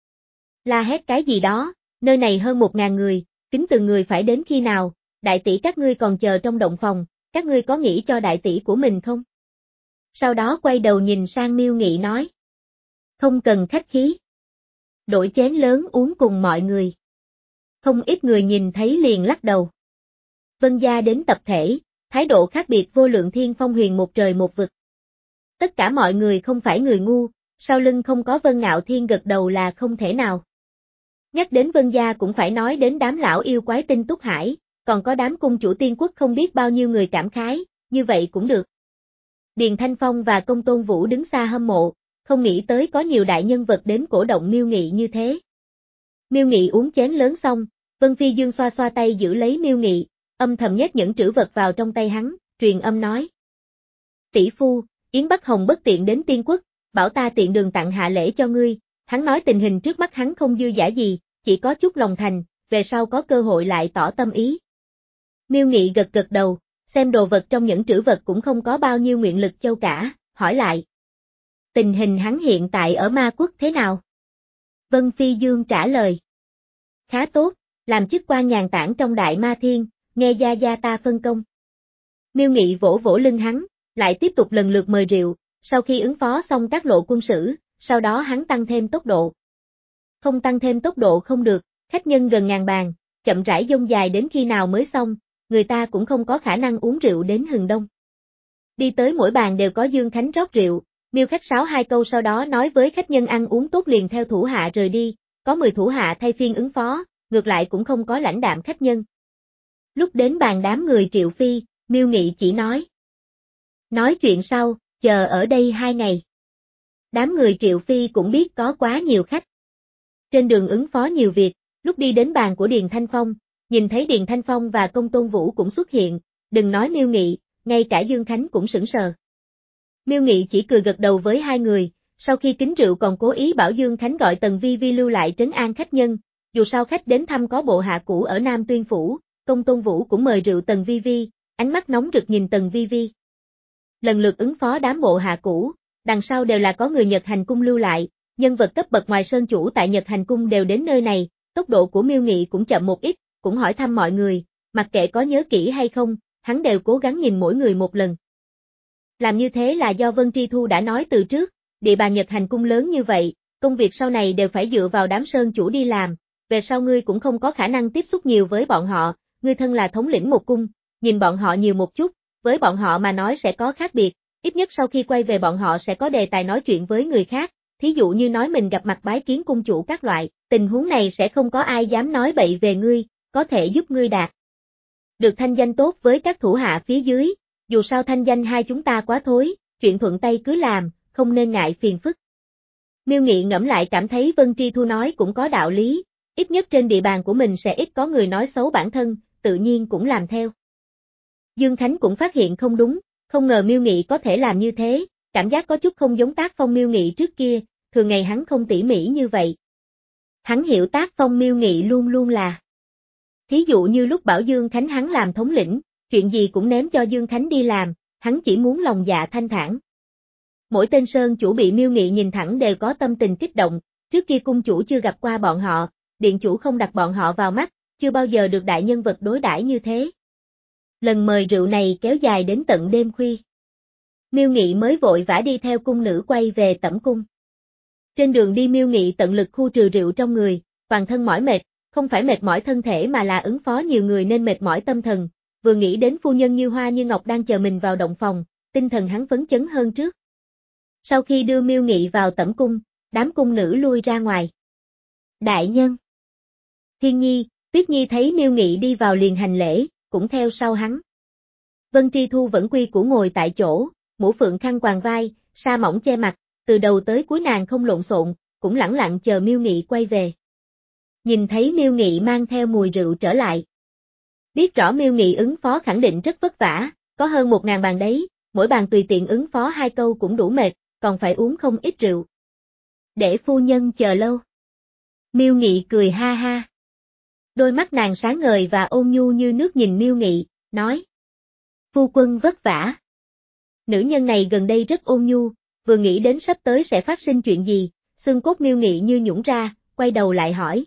La hét cái gì đó, nơi này hơn một ngàn người, kính từng người phải đến khi nào, đại tỷ các ngươi còn chờ trong động phòng, các ngươi có nghĩ cho đại tỷ của mình không? Sau đó quay đầu nhìn sang Miêu Nghị nói. Không cần khách khí. Đổi chén lớn uống cùng mọi người. Không ít người nhìn thấy liền lắc đầu. Vân gia đến tập thể, thái độ khác biệt vô lượng thiên phong huyền một trời một vực. Tất cả mọi người không phải người ngu, sau lưng không có Vân Ngạo Thiên gật đầu là không thể nào. Nhắc đến Vân gia cũng phải nói đến đám lão yêu quái tinh Túc Hải, còn có đám cung chủ tiên quốc không biết bao nhiêu người cảm khái, như vậy cũng được. Điền Thanh Phong và Công Tôn Vũ đứng xa hâm mộ, không nghĩ tới có nhiều đại nhân vật đến cổ động Miêu Nghị như thế. Miêu Nghị uống chén lớn xong, Vân Phi Dương xoa xoa tay giữ lấy Miêu Nghị, âm thầm nhét những trữ vật vào trong tay hắn, truyền âm nói. Tỷ phu, Yến Bắc Hồng bất tiện đến Tiên Quốc, bảo ta tiện đường tặng hạ lễ cho ngươi, hắn nói tình hình trước mắt hắn không dư dả gì, chỉ có chút lòng thành, về sau có cơ hội lại tỏ tâm ý. Miêu Nghị gật gật đầu, xem đồ vật trong những trữ vật cũng không có bao nhiêu nguyện lực châu cả, hỏi lại. Tình hình hắn hiện tại ở Ma Quốc thế nào? Vân Phi Dương trả lời. Khá tốt, làm chức quan nhàn tản trong Đại Ma Thiên, nghe gia gia ta phân công. Miêu Nghị vỗ vỗ lưng hắn, lại tiếp tục lần lượt mời rượu, sau khi ứng phó xong các lộ quân sử, sau đó hắn tăng thêm tốc độ. Không tăng thêm tốc độ không được, khách nhân gần ngàn bàn, chậm rãi dông dài đến khi nào mới xong, người ta cũng không có khả năng uống rượu đến hừng đông. Đi tới mỗi bàn đều có Dương Khánh rót rượu, Miêu khách sáo hai câu sau đó nói với khách nhân ăn uống tốt liền theo thủ hạ rời đi, có mười thủ hạ thay phiên ứng phó, ngược lại cũng không có lãnh đạm khách nhân. Lúc đến bàn đám người Triệu Phi, Miêu Nghị chỉ nói. Nói chuyện sau, chờ ở đây hai ngày. Đám người Triệu Phi cũng biết có quá nhiều khách. Trên đường ứng phó nhiều việc, lúc đi đến bàn của Điền Thanh Phong, nhìn thấy Điền Thanh Phong và Công Tôn Vũ cũng xuất hiện, đừng nói Miêu Nghị, ngay cả Dương Khánh cũng sững sờ. Miêu Nghị chỉ cười gật đầu với hai người, sau khi kính rượu còn cố ý bảo Dương Khánh gọi Tần Vi Vi lưu lại trấn an khách nhân, dù sao khách đến thăm có bộ hạ cũ ở Nam Tuyên Phủ, Công Tôn Vũ cũng mời rượu Tần Vi Vi, ánh mắt nóng rực nhìn Tần Vi Vi. Lần lượt ứng phó đám bộ hạ cũ, đằng sau đều là có người Nhật Hành Cung lưu lại, nhân vật cấp bậc ngoài sơn chủ tại Nhật Hành Cung đều đến nơi này, tốc độ của Miêu Nghị cũng chậm một ít, cũng hỏi thăm mọi người, mặc kệ có nhớ kỹ hay không, hắn đều cố gắng nhìn mỗi người một lần. Làm như thế là do Vân Tri Thu đã nói từ trước, địa bàn Nhật Hành Cung lớn như vậy, công việc sau này đều phải dựa vào đám sơn chủ đi làm, về sau ngươi cũng không có khả năng tiếp xúc nhiều với bọn họ, ngươi thân là thống lĩnh một cung, nhìn bọn họ nhiều một chút, với bọn họ mà nói sẽ có khác biệt, ít nhất sau khi quay về bọn họ sẽ có đề tài nói chuyện với người khác, thí dụ như nói mình gặp mặt bái kiến cung chủ các loại, tình huống này sẽ không có ai dám nói bậy về ngươi, có thể giúp ngươi đạt được thanh danh tốt với các thủ hạ phía dưới, dù sao thanh danh hai chúng ta quá thối, chuyện thuận tay cứ làm, không nên ngại phiền phức. Miêu Nghị ngẫm lại cảm thấy Vân Tri Thu nói cũng có đạo lý, ít nhất trên địa bàn của mình sẽ ít có người nói xấu bản thân, tự nhiên cũng làm theo. Dương Khánh cũng phát hiện không đúng, không ngờ Miêu Nghị có thể làm như thế, cảm giác có chút không giống tác phong Miêu Nghị trước kia, thường ngày hắn không tỉ mỉ như vậy. Hắn hiểu tác phong Miêu Nghị luôn luôn là. Thí dụ như lúc bảo Dương Khánh hắn làm thống lĩnh, chuyện gì cũng ném cho Dương Khánh đi làm, hắn chỉ muốn lòng dạ thanh thản. Mỗi tên sơn chủ bị Miêu Nghị nhìn thẳng đều có tâm tình kích động, trước kia cung chủ chưa gặp qua bọn họ, điện chủ không đặt bọn họ vào mắt, chưa bao giờ được đại nhân vật đối đãi như thế. Lần mời rượu này kéo dài đến tận đêm khuya. Miêu Nghị mới vội vã đi theo cung nữ quay về tẩm cung. Trên đường đi Miêu Nghị tận lực khu trừ rượu trong người, toàn thân mỏi mệt, không phải mệt mỏi thân thể mà là ứng phó nhiều người nên mệt mỏi tâm thần, vừa nghĩ đến phu nhân Như Hoa Như Ngọc đang chờ mình vào động phòng, tinh thần hắn phấn chấn hơn trước. Sau khi đưa Miêu Nghị vào tẩm cung, đám cung nữ lui ra ngoài. Đại nhân. Thiên Nhi, Tuyết Nhi thấy Miêu Nghị đi vào liền hành lễ, cũng theo sau hắn. Vân Tri Thu vẫn quy củ ngồi tại chỗ, mũ phượng khăn quàng vai, sa mỏng che mặt, từ đầu tới cuối nàng không lộn xộn, cũng lẳng lặng chờ Miêu Nghị quay về. Nhìn thấy Miêu Nghị mang theo mùi rượu trở lại. Biết rõ Miêu Nghị ứng phó khẳng định rất vất vả, có hơn một ngàn bàn đấy, mỗi bàn tùy tiện ứng phó hai câu cũng đủ mệt, còn phải uống không ít rượu. Để phu nhân chờ lâu. Miêu Nghị cười ha ha. Đôi mắt nàng sáng ngời và ôn nhu như nước nhìn Miêu Nghị, nói. Phu quân vất vả. Nữ nhân này gần đây rất ôn nhu, vừa nghĩ đến sắp tới sẽ phát sinh chuyện gì, xương cốt Miêu Nghị như nhũn ra, quay đầu lại hỏi.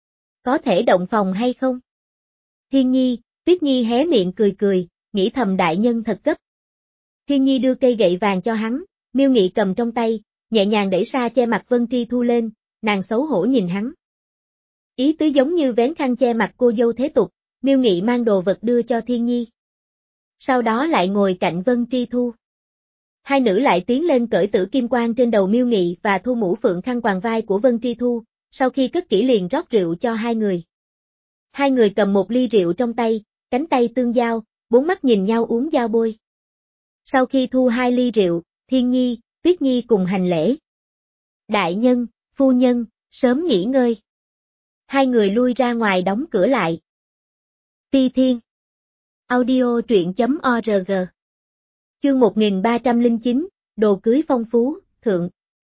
Có thể động phòng hay không? Thiên Nhi, Tuyết Nhi hé miệng cười cười, nghĩ thầm đại nhân thật gấp. Thiên Nhi đưa cây gậy vàng cho hắn, Miêu Nghị cầm trong tay, nhẹ nhàng đẩy xa che mặt Vân Tri Thu lên, nàng xấu hổ nhìn hắn. Ý tứ giống như vén khăn che mặt cô dâu thế tục, Miêu Nghị mang đồ vật đưa cho Thiên Nhi. Sau đó lại ngồi cạnh Vân Tri Thu. Hai nữ lại tiến lên cởi tử kim quang trên đầu Miêu Nghị và thu mũ phượng khăn quàng vai của Vân Tri Thu, sau khi cất kỹ liền rót rượu cho hai người. Hai người cầm một ly rượu trong tay, cánh tay tương giao, bốn mắt nhìn nhau uống giao bôi. Sau khi thu hai ly rượu, Thiên Nhi, Tuyết Nhi cùng hành lễ. Đại nhân, phu nhân, sớm nghỉ ngơi. Hai người lui ra ngoài đóng cửa lại. Ti Thiên. Audio truyện chấm org. Chương một nghìn ba trăm lẻ chín, đồ cưới phong phú, thượng.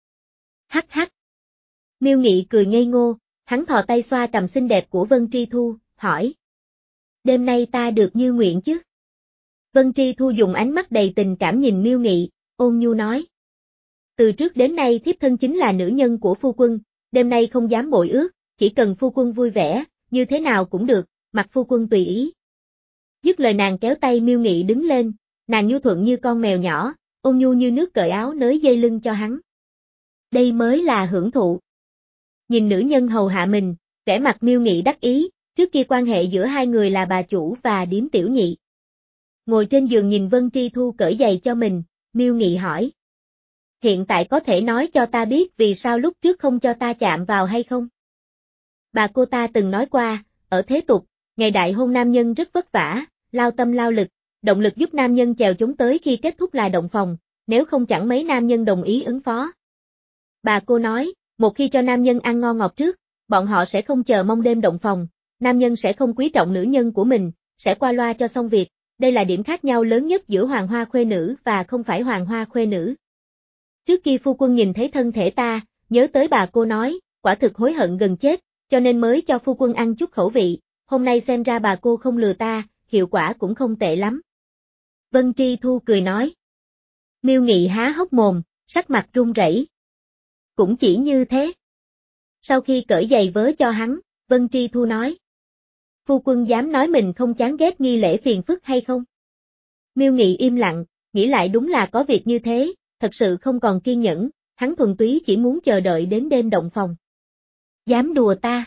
Hắc hắc. Miêu Nghị cười ngây ngô, hắn thò tay xoa cằm xinh đẹp của Vân Tri Thu, hỏi. Đêm nay ta được như nguyện chứ? Vân Tri Thu dùng ánh mắt đầy tình cảm nhìn Miêu Nghị, ôn nhu nói. Từ trước đến nay thiếp thân chính là nữ nhân của phu quân, đêm nay không dám bội ước, chỉ cần phu quân vui vẻ, như thế nào cũng được, mặc phu quân tùy ý. Dứt lời nàng kéo tay Miêu Nghị đứng lên, nàng nhu thuận như con mèo nhỏ, ôn nhu như nước cởi áo nới dây lưng cho hắn. Đây mới là hưởng thụ. Nhìn nữ nhân hầu hạ mình, vẻ mặt Miêu Nghị đắc ý, trước kia quan hệ giữa hai người là bà chủ và điếm tiểu nhị. Ngồi trên giường nhìn Vân Tri Thu cởi giày cho mình, Miêu Nghị hỏi. Hiện tại có thể nói cho ta biết vì sao lúc trước không cho ta chạm vào hay không? Bà cô ta từng nói qua, ở thế tục, ngày đại hôn nam nhân rất vất vả, lao tâm lao lực, động lực giúp nam nhân chèo chống tới khi kết thúc là động phòng, nếu không chẳng mấy nam nhân đồng ý ứng phó. Bà cô nói, một khi cho nam nhân ăn ngon ngọt trước, bọn họ sẽ không chờ mong đêm động phòng, nam nhân sẽ không quý trọng nữ nhân của mình, sẽ qua loa cho xong việc, đây là điểm khác nhau lớn nhất giữa hoàng hoa khuê nữ và không phải hoàng hoa khuê nữ. Trước khi phu quân nhìn thấy thân thể ta, nhớ tới bà cô nói, quả thực hối hận gần chết, cho nên mới cho phu quân ăn chút khẩu vị, hôm nay xem ra bà cô không lừa ta, hiệu quả cũng không tệ lắm. Vân Tri Thu cười nói. Miêu Nghị há hốc mồm, sắc mặt run rẩy. Cũng chỉ như thế. Sau khi cởi giày vớ cho hắn, Vân Tri Thu nói. Phu quân dám nói mình không chán ghét nghi lễ phiền phức hay không? Miêu Nghị im lặng, nghĩ lại đúng là có việc như thế, thật sự không còn kiên nhẫn, hắn thuần túy chỉ muốn chờ đợi đến đêm động phòng. Dám đùa ta.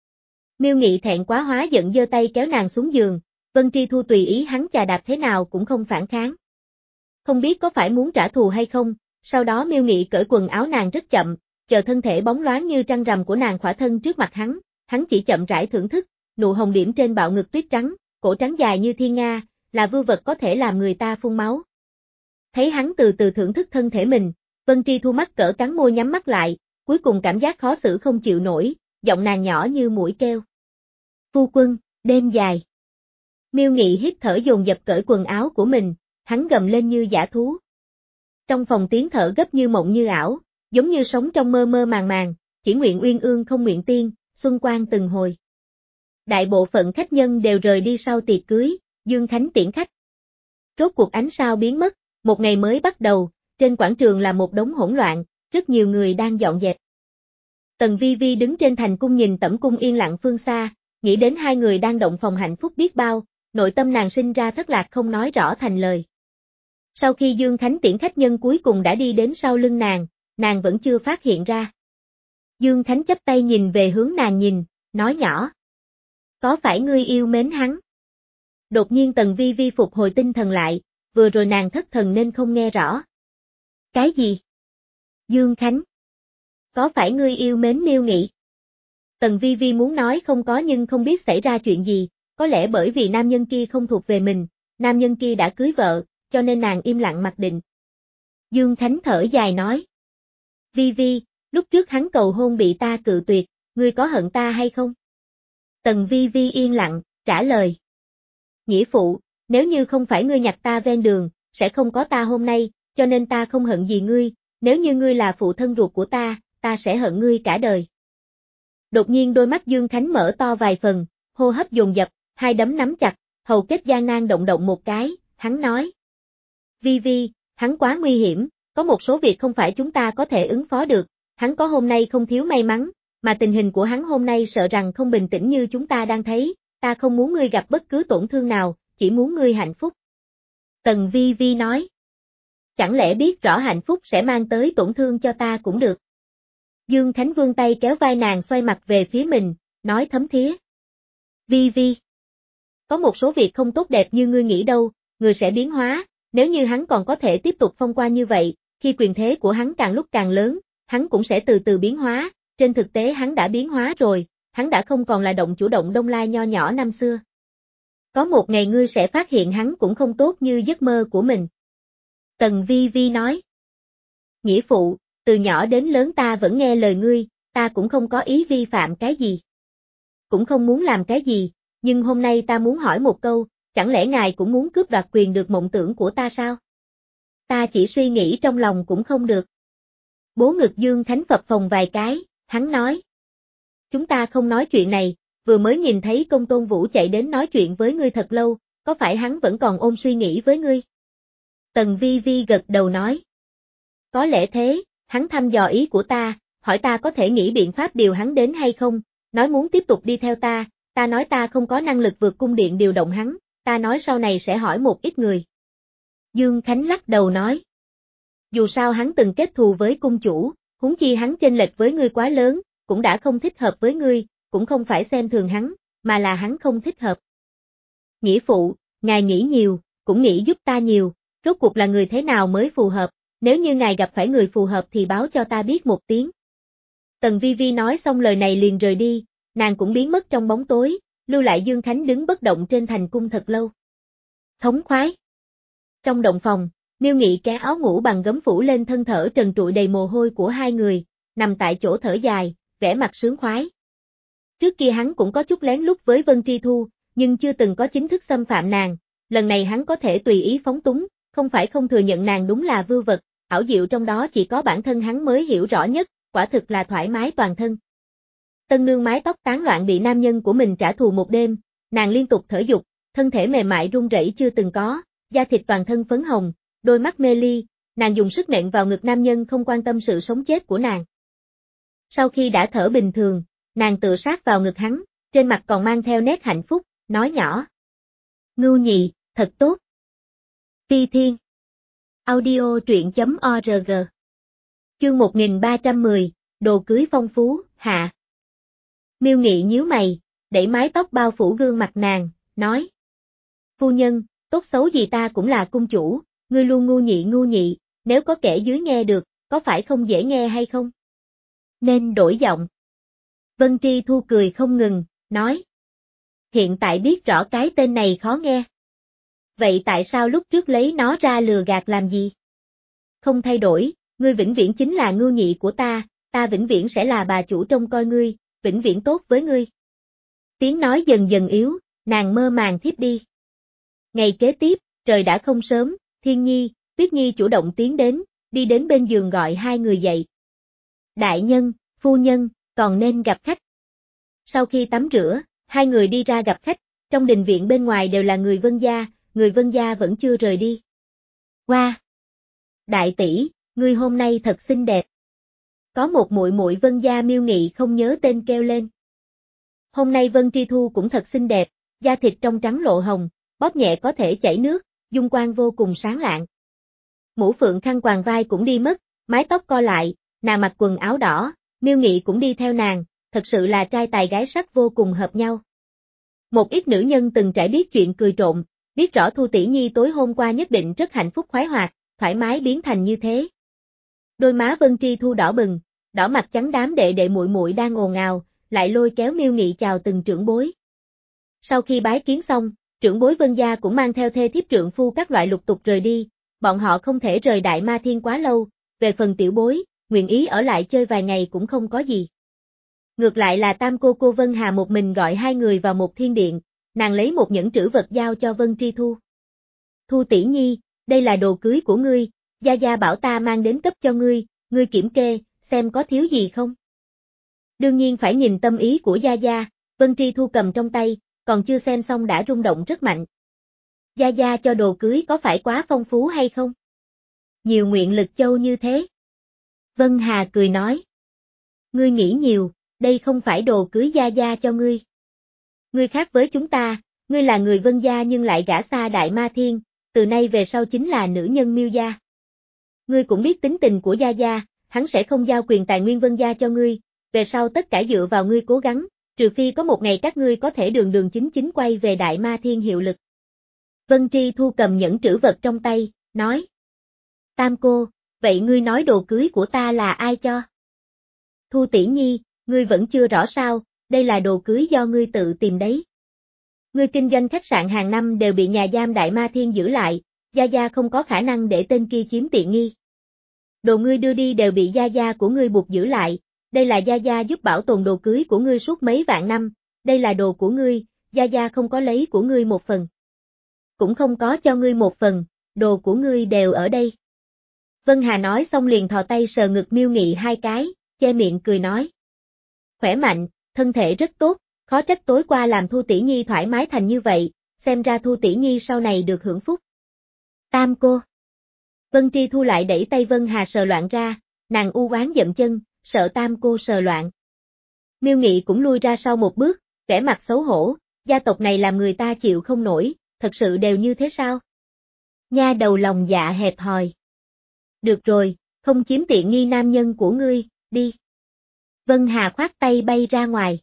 Miêu Nghị thẹn quá hóa giận giơ tay kéo nàng xuống giường, Vân Tri Thu tùy ý hắn chà đạp thế nào cũng không phản kháng. Không biết có phải muốn trả thù hay không, sau đó Miêu Nghị cởi quần áo nàng rất chậm, chờ thân thể bóng loáng như trăng rằm của nàng khỏa thân trước mặt hắn, hắn chỉ chậm rãi thưởng thức, nụ hồng điểm trên bạo ngực tuyết trắng, cổ trắng dài như thiên nga, là vưu vật có thể làm người ta phun máu. Thấy hắn từ từ thưởng thức thân thể mình, Vân Tri Thu mắt cỡ cắn môi nhắm mắt lại, cuối cùng cảm giác khó xử không chịu nổi, giọng nàng nhỏ như mũi kêu. Phu quân, đêm dài. Miêu Nghị hít thở dồn dập cởi quần áo của mình, hắn gầm lên như dã thú. Trong phòng tiếng thở gấp như mộng như ảo, giống như sống trong mơ mơ màng màng, chỉ nguyện uyên ương không nguyện tiên, xuân quang từng hồi. Đại bộ phận khách nhân đều rời đi sau tiệc cưới, Dương Khánh tiễn khách. Rốt cuộc ánh sao biến mất, một ngày mới bắt đầu, trên quảng trường là một đống hỗn loạn, rất nhiều người đang dọn dẹp. Tần Vi Vi đứng trên thành cung nhìn tẩm cung yên lặng phương xa, nghĩ đến hai người đang động phòng hạnh phúc biết bao, nội tâm nàng sinh ra thất lạc không nói rõ thành lời. Sau khi Dương Khánh tiễn khách nhân cuối cùng đã đi đến sau lưng nàng, nàng vẫn chưa phát hiện ra. Dương Khánh chắp tay nhìn về hướng nàng nhìn, nói nhỏ. Có phải ngươi yêu mến hắn? Đột nhiên Tần Vi Vi phục hồi tinh thần lại, vừa rồi nàng thất thần nên không nghe rõ. Cái gì? Dương Khánh. Có phải ngươi yêu mến Miêu Nghị? Tần Vi Vi muốn nói không có nhưng không biết xảy ra chuyện gì, có lẽ bởi vì nam nhân kia không thuộc về mình, nam nhân kia đã cưới vợ, cho nên nàng im lặng mặc định. Dương Khánh thở dài nói. Vi Vi, lúc trước hắn cầu hôn bị ta cự tuyệt, ngươi có hận ta hay không? Tần Vi Vi yên lặng, trả lời. Nghĩa phụ, nếu như không phải ngươi nhặt ta ven đường, sẽ không có ta hôm nay, cho nên ta không hận gì ngươi, nếu như ngươi là phụ thân ruột của ta, ta sẽ hận ngươi cả đời. Đột nhiên đôi mắt Dương Khánh mở to vài phần, hô hấp dồn dập, hai đấm nắm chặt, hầu kết gian nan động động một cái, hắn nói. Vi Vi, hắn quá nguy hiểm, có một số việc không phải chúng ta có thể ứng phó được, hắn có hôm nay không thiếu may mắn, mà tình hình của hắn hôm nay sợ rằng không bình tĩnh như chúng ta đang thấy, ta không muốn ngươi gặp bất cứ tổn thương nào, chỉ muốn ngươi hạnh phúc. Tần Vi Vi nói. Chẳng lẽ biết rõ hạnh phúc sẽ mang tới tổn thương cho ta cũng được. Dương Khánh vươn tay kéo vai nàng xoay mặt về phía mình, nói thấm thía. Vi Vi. Có một số việc không tốt đẹp như ngươi nghĩ đâu, người sẽ biến hóa, nếu như hắn còn có thể tiếp tục phong qua như vậy, khi quyền thế của hắn càng lúc càng lớn, hắn cũng sẽ từ từ biến hóa, trên thực tế hắn đã biến hóa rồi, hắn đã không còn là động chủ động Đông Lai nho nhỏ năm xưa. Có một ngày ngươi sẽ phát hiện hắn cũng không tốt như giấc mơ của mình. Tần Vi Vi nói. Nghĩa phụ, từ nhỏ đến lớn ta vẫn nghe lời ngươi, ta cũng không có ý vi phạm cái gì. cũng không muốn làm cái gì, nhưng hôm nay ta muốn hỏi một câu, chẳng lẽ ngài cũng muốn cướp đoạt quyền được mộng tưởng của ta sao? Ta chỉ suy nghĩ trong lòng cũng không được. Bố ngực Dương Khánh phập phồng vài cái, hắn nói. Chúng ta không nói chuyện này, vừa mới nhìn thấy Công Tôn Vũ chạy đến nói chuyện với ngươi thật lâu, có phải hắn vẫn còn ôm suy nghĩ với ngươi? Tần Vi Vi gật đầu nói. Có lẽ thế, hắn thăm dò ý của ta, hỏi ta có thể nghĩ biện pháp điều hắn đến hay không, nói muốn tiếp tục đi theo ta, ta nói ta không có năng lực vượt cung điện điều động hắn, ta nói sau này sẽ hỏi một ít người. Dương Khánh lắc đầu nói. Dù sao hắn từng kết thù với cung chủ, huống chi hắn chênh lệch với ngươi quá lớn, cũng đã không thích hợp với ngươi, cũng không phải xem thường hắn, mà là hắn không thích hợp. Nghĩa phụ, ngài nghĩ nhiều, cũng nghĩ giúp ta nhiều, rốt cuộc là người thế nào mới phù hợp, nếu như ngài gặp phải người phù hợp thì báo cho ta biết một tiếng. Tần Vi Vi nói xong lời này liền rời đi, nàng cũng biến mất trong bóng tối, lưu lại Dương Khánh đứng bất động trên thành cung thật lâu. Thống khoái. Trong động phòng, Miêu Nghị kéo áo ngủ bằng gấm phủ lên thân thở trần trụi đầy mồ hôi của hai người, nằm tại chỗ thở dài, vẻ mặt sướng khoái. Trước kia hắn cũng có chút lén lút với Vân Tri Thu, nhưng chưa từng có chính thức xâm phạm nàng, lần này hắn có thể tùy ý phóng túng, không phải không thừa nhận nàng đúng là vưu vật, ảo diệu trong đó chỉ có bản thân hắn mới hiểu rõ nhất, quả thực là thoải mái toàn thân. Tân nương mái tóc tán loạn bị nam nhân của mình trả thù một đêm, nàng liên tục thở dục, thân thể mềm mại run rẩy chưa từng có, da thịt toàn thân phấn hồng, đôi mắt mê ly, nàng dùng sức nện vào ngực nam nhân không quan tâm sự sống chết của nàng. Sau khi đã thở bình thường, nàng tựa sát vào ngực hắn, trên mặt còn mang theo nét hạnh phúc, nói nhỏ. Ngưu Nhị, thật tốt. Phi Thiên. Audio truyện chấm org. Chương một nghìn ba trăm mười, đồ cưới phong phú, hạ. Miêu Nghị nhíu mày, đẩy mái tóc bao phủ gương mặt nàng, nói. Phu nhân, tốt xấu gì ta cũng là cung chủ, ngươi luôn ngu nhị ngu nhị, nếu có kẻ dưới nghe được, có phải không dễ nghe hay không? Nên đổi giọng. Vân Tri Thu cười không ngừng, nói. Hiện tại biết rõ cái tên này khó nghe. Vậy tại sao lúc trước lấy nó ra lừa gạt làm gì? Không thay đổi, ngươi vĩnh viễn chính là ngưu nhị của ta, ta vĩnh viễn sẽ là bà chủ trông coi ngươi, vĩnh viễn tốt với ngươi. Tiếng nói dần dần yếu, nàng mơ màng thiếp đi. Ngày kế tiếp, trời đã không sớm, Thiên Nhi, Tuyết Nhi chủ động tiến đến, đi đến bên giường gọi hai người dậy. Đại nhân, phu nhân, còn nên gặp khách. Sau khi tắm rửa, hai người đi ra gặp khách, trong đình viện bên ngoài đều là người Vân gia, người Vân gia vẫn chưa rời đi. Qua! Đại tỷ, ngươi hôm nay thật xinh đẹp. Có một muội muội Vân gia Miêu Nghị không nhớ tên kêu lên. Hôm nay Vân Tri Thu cũng thật xinh đẹp, da thịt trong trắng lộ hồng, bóp nhẹ có thể chảy nước, dung quang vô cùng sáng lạng. Mũ phượng khăn quàng vai cũng đi mất, mái tóc co lại, nàng mặc quần áo đỏ, Miêu Nghị cũng đi theo nàng, thật sự là trai tài gái sắc vô cùng hợp nhau. Một ít nữ nhân từng trải biết chuyện cười trộm, biết rõ Thu tỷ nhi tối hôm qua nhất định rất hạnh phúc khoái hoạt, thoải mái biến thành như thế. Đôi má Vân Tri Thu đỏ bừng, đỏ mặt trắng đám đệ đệ muội muội đang ồn ào, lại lôi kéo Miêu Nghị chào từng trưởng bối. Sau khi bái kiến xong, trưởng bối Vân gia cũng mang theo thê thiếp trượng phu các loại lục tục rời đi, bọn họ không thể rời Đại Ma Thiên quá lâu, về phần tiểu bối, nguyện ý ở lại chơi vài ngày cũng không có gì. Ngược lại là tam cô cô Vân Hà một mình gọi hai người vào một thiên điện, nàng lấy một nhẫn trữ vật giao cho Vân Tri Thu. Thu tỷ nhi, đây là đồ cưới của ngươi, gia gia bảo ta mang đến cấp cho ngươi, ngươi kiểm kê, xem có thiếu gì không. Đương nhiên phải nhìn tâm ý của gia gia, Vân Tri Thu cầm trong tay, còn chưa xem xong đã rung động rất mạnh. Gia gia cho đồ cưới có phải quá phong phú hay không? Nhiều nguyện lực châu như thế. Vân Hà cười nói. Ngươi nghĩ nhiều, đây không phải đồ cưới gia gia cho ngươi. Ngươi khác với chúng ta, ngươi là người Vân gia nhưng lại gả xa Đại Ma Thiên, từ nay về sau chính là nữ nhân Miêu gia. Ngươi cũng biết tính tình của gia gia, hắn sẽ không giao quyền tài nguyên Vân gia cho ngươi, về sau tất cả dựa vào ngươi cố gắng, trừ phi có một ngày các ngươi có thể đường đường chính chính quay về Đại Ma Thiên hiệu lực. Vân Tri Thu cầm nhẫn trữ vật trong tay, nói. Tam cô, vậy ngươi nói đồ cưới của ta là ai cho? Thu tỷ nhi, ngươi vẫn chưa rõ sao, đây là đồ cưới do ngươi tự tìm đấy. Ngươi kinh doanh khách sạn hàng năm đều bị nhà giam Đại Ma Thiên giữ lại, gia gia không có khả năng để tên kia chiếm tiện nghi. Đồ ngươi đưa đi đều bị gia gia của ngươi buộc giữ lại, đây là gia gia giúp bảo tồn đồ cưới của ngươi suốt mấy vạn năm, đây là đồ của ngươi, Gia Gia không có lấy của ngươi một phần. Cũng không có cho ngươi một phần, đồ của ngươi đều ở đây. Vân Hà nói xong liền thò tay sờ ngực Miêu Nghị hai cái, che miệng cười nói. Khỏe mạnh, thân thể rất tốt, khó trách tối qua làm Thu Tỷ Nhi thoải mái thành như vậy, xem ra Thu Tỷ Nhi sau này được hưởng phúc. Tam cô. Vân Tri Thu lại đẩy tay Vân Hà sờ loạn ra, nàng u oán dậm chân, sợ tam cô sờ loạn. Miêu Nghị cũng lui ra sau một bước, vẻ mặt xấu hổ, gia tộc này làm người ta chịu không nổi, thật sự đều như thế sao? Nha đầu lòng dạ hẹp hòi. Được rồi, không chiếm tiện nghi nam nhân của ngươi, đi. Vân Hà khoát tay bay ra ngoài.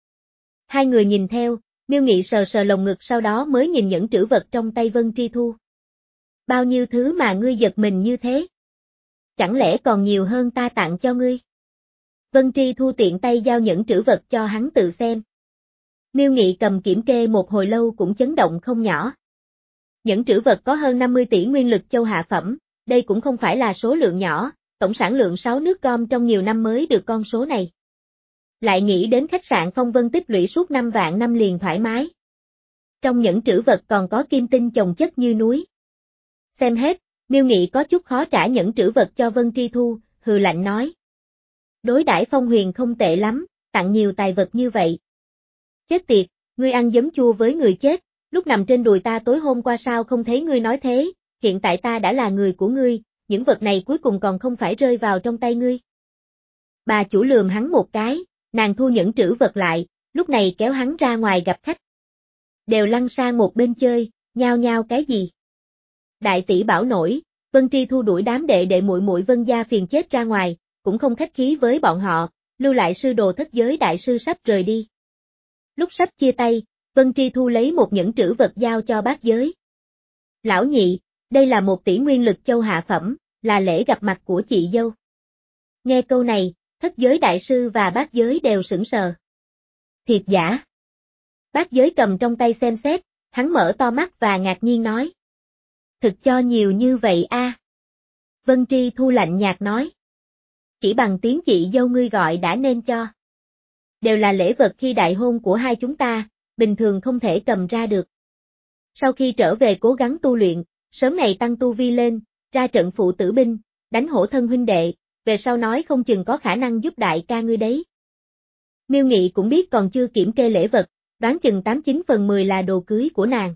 Hai người nhìn theo, Miêu Nghị sờ sờ lồng ngực sau đó mới nhìn những trữ vật trong tay Vân Tri Thu. Bao nhiêu thứ mà ngươi giật mình như thế? Chẳng lẽ còn nhiều hơn ta tặng cho ngươi? Vân Tri Thu tiện tay giao những trữ vật cho hắn tự xem. Miêu Nghị cầm kiểm kê một hồi lâu cũng chấn động không nhỏ. Những trữ vật có hơn năm mươi tỷ nguyên lực châu hạ phẩm, đây cũng không phải là số lượng nhỏ, tổng sản lượng sáu nước gom trong nhiều năm mới được con số này. Lại nghĩ đến khách sạn Phong Vân tích lũy suốt năm vạn năm liền thoải mái. Trong những trữ vật còn có kim tinh chồng chất như núi. Xem hết, Miêu Nghị có chút khó trả những trữ vật cho Vân Tri Thu, hừ lạnh nói. Đối đãi Phong Huyền không tệ lắm, tặng nhiều tài vật như vậy. Chết tiệt, ngươi ăn giấm chua với người chết, lúc nằm trên đùi ta tối hôm qua sao không thấy ngươi nói thế, hiện tại ta đã là người của ngươi, những vật này cuối cùng còn không phải rơi vào trong tay ngươi. Bà chủ lườm hắn một cái, nàng thu những trữ vật lại, lúc này kéo hắn ra ngoài gặp khách. Đều lăn sang một bên chơi, nhao nhao cái gì? Đại tỷ bảo nổi, Vân Tri Thu đuổi đám đệ đệ muội muội Vân gia phiền chết ra ngoài, cũng không khách khí với bọn họ, lưu lại sư đồ thất giới đại sư sắp rời đi. Lúc sắp chia tay, Vân Tri Thu lấy một nhẫn trữ vật giao cho bác giới. Lão nhị, đây là một tỷ nguyên lực châu hạ phẩm, là lễ gặp mặt của chị dâu. Nghe câu này, thất giới đại sư và bác giới đều sững sờ. Thiệt giả. Bác giới cầm trong tay xem xét, hắn mở to mắt và ngạc nhiên nói. Thực cho nhiều như vậy a? À? Vân Tri Thu lạnh nhạt nói. Chỉ bằng tiếng chị dâu ngươi gọi đã nên cho. Đều là lễ vật khi đại hôn của hai chúng ta, bình thường không thể cầm ra được. Sau khi trở về cố gắng tu luyện, sớm ngày tăng tu vi lên, ra trận phụ tử binh, đánh hổ thân huynh đệ, về sau nói không chừng có khả năng giúp đại ca ngươi đấy. Miêu Nghị cũng biết còn chưa kiểm kê lễ vật, đoán chừng tám chín phần mười là đồ cưới của nàng.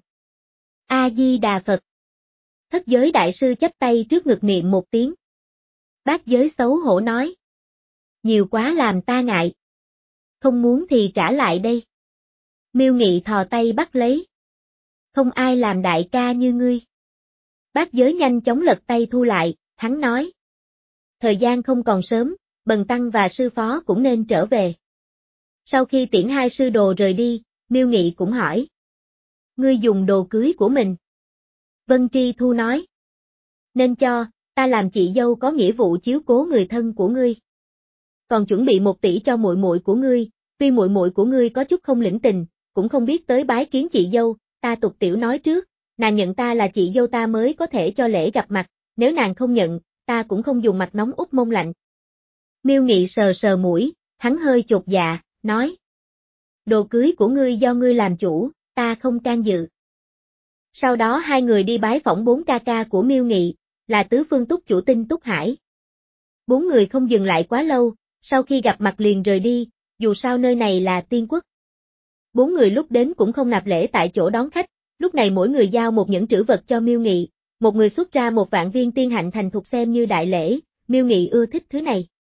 A-di-đà Phật. Thất giới đại sư chắp tay trước ngực niệm một tiếng. Bác giới xấu hổ nói. Nhiều quá làm ta ngại. Không muốn thì trả lại đây. Miêu Nghị thò tay bắt lấy. Không ai làm đại ca như ngươi. Bác giới nhanh chóng lật tay thu lại, hắn nói. Thời gian không còn sớm, Bần Tăng và sư phó cũng nên trở về. Sau khi tiễn hai sư đồ rời đi, Miêu Nghị cũng hỏi. Ngươi dùng đồ cưới của mình. Vân Tri Thu nói. Nên cho, ta làm chị dâu có nghĩa vụ chiếu cố người thân của ngươi. Còn chuẩn bị một tỷ cho muội muội của ngươi, tuy muội muội của ngươi có chút không lĩnh tình, cũng không biết tới bái kiến chị dâu, ta tục tiểu nói trước, nàng nhận ta là chị dâu ta mới có thể cho lễ gặp mặt, nếu nàng không nhận, ta cũng không dùng mặt nóng út mông lạnh. Miêu Nghị sờ sờ mũi, hắn hơi chột dạ, nói. Đồ cưới của ngươi do ngươi làm chủ, ta không can dự. Sau đó hai người đi bái phỏng bốn ca ca của Miêu Nghị, là Tứ Phương Túc chủ Tinh Túc Hải. Bốn người không dừng lại quá lâu, sau khi gặp mặt liền rời đi, dù sao nơi này là tiên quốc. Bốn người lúc đến cũng không nạp lễ tại chỗ đón khách, lúc này mỗi người giao một nhẫn trữ vật cho Miêu Nghị, một người xuất ra một vạn viên tiên hạnh thành thục xem như đại lễ, Miêu Nghị ưa thích thứ này.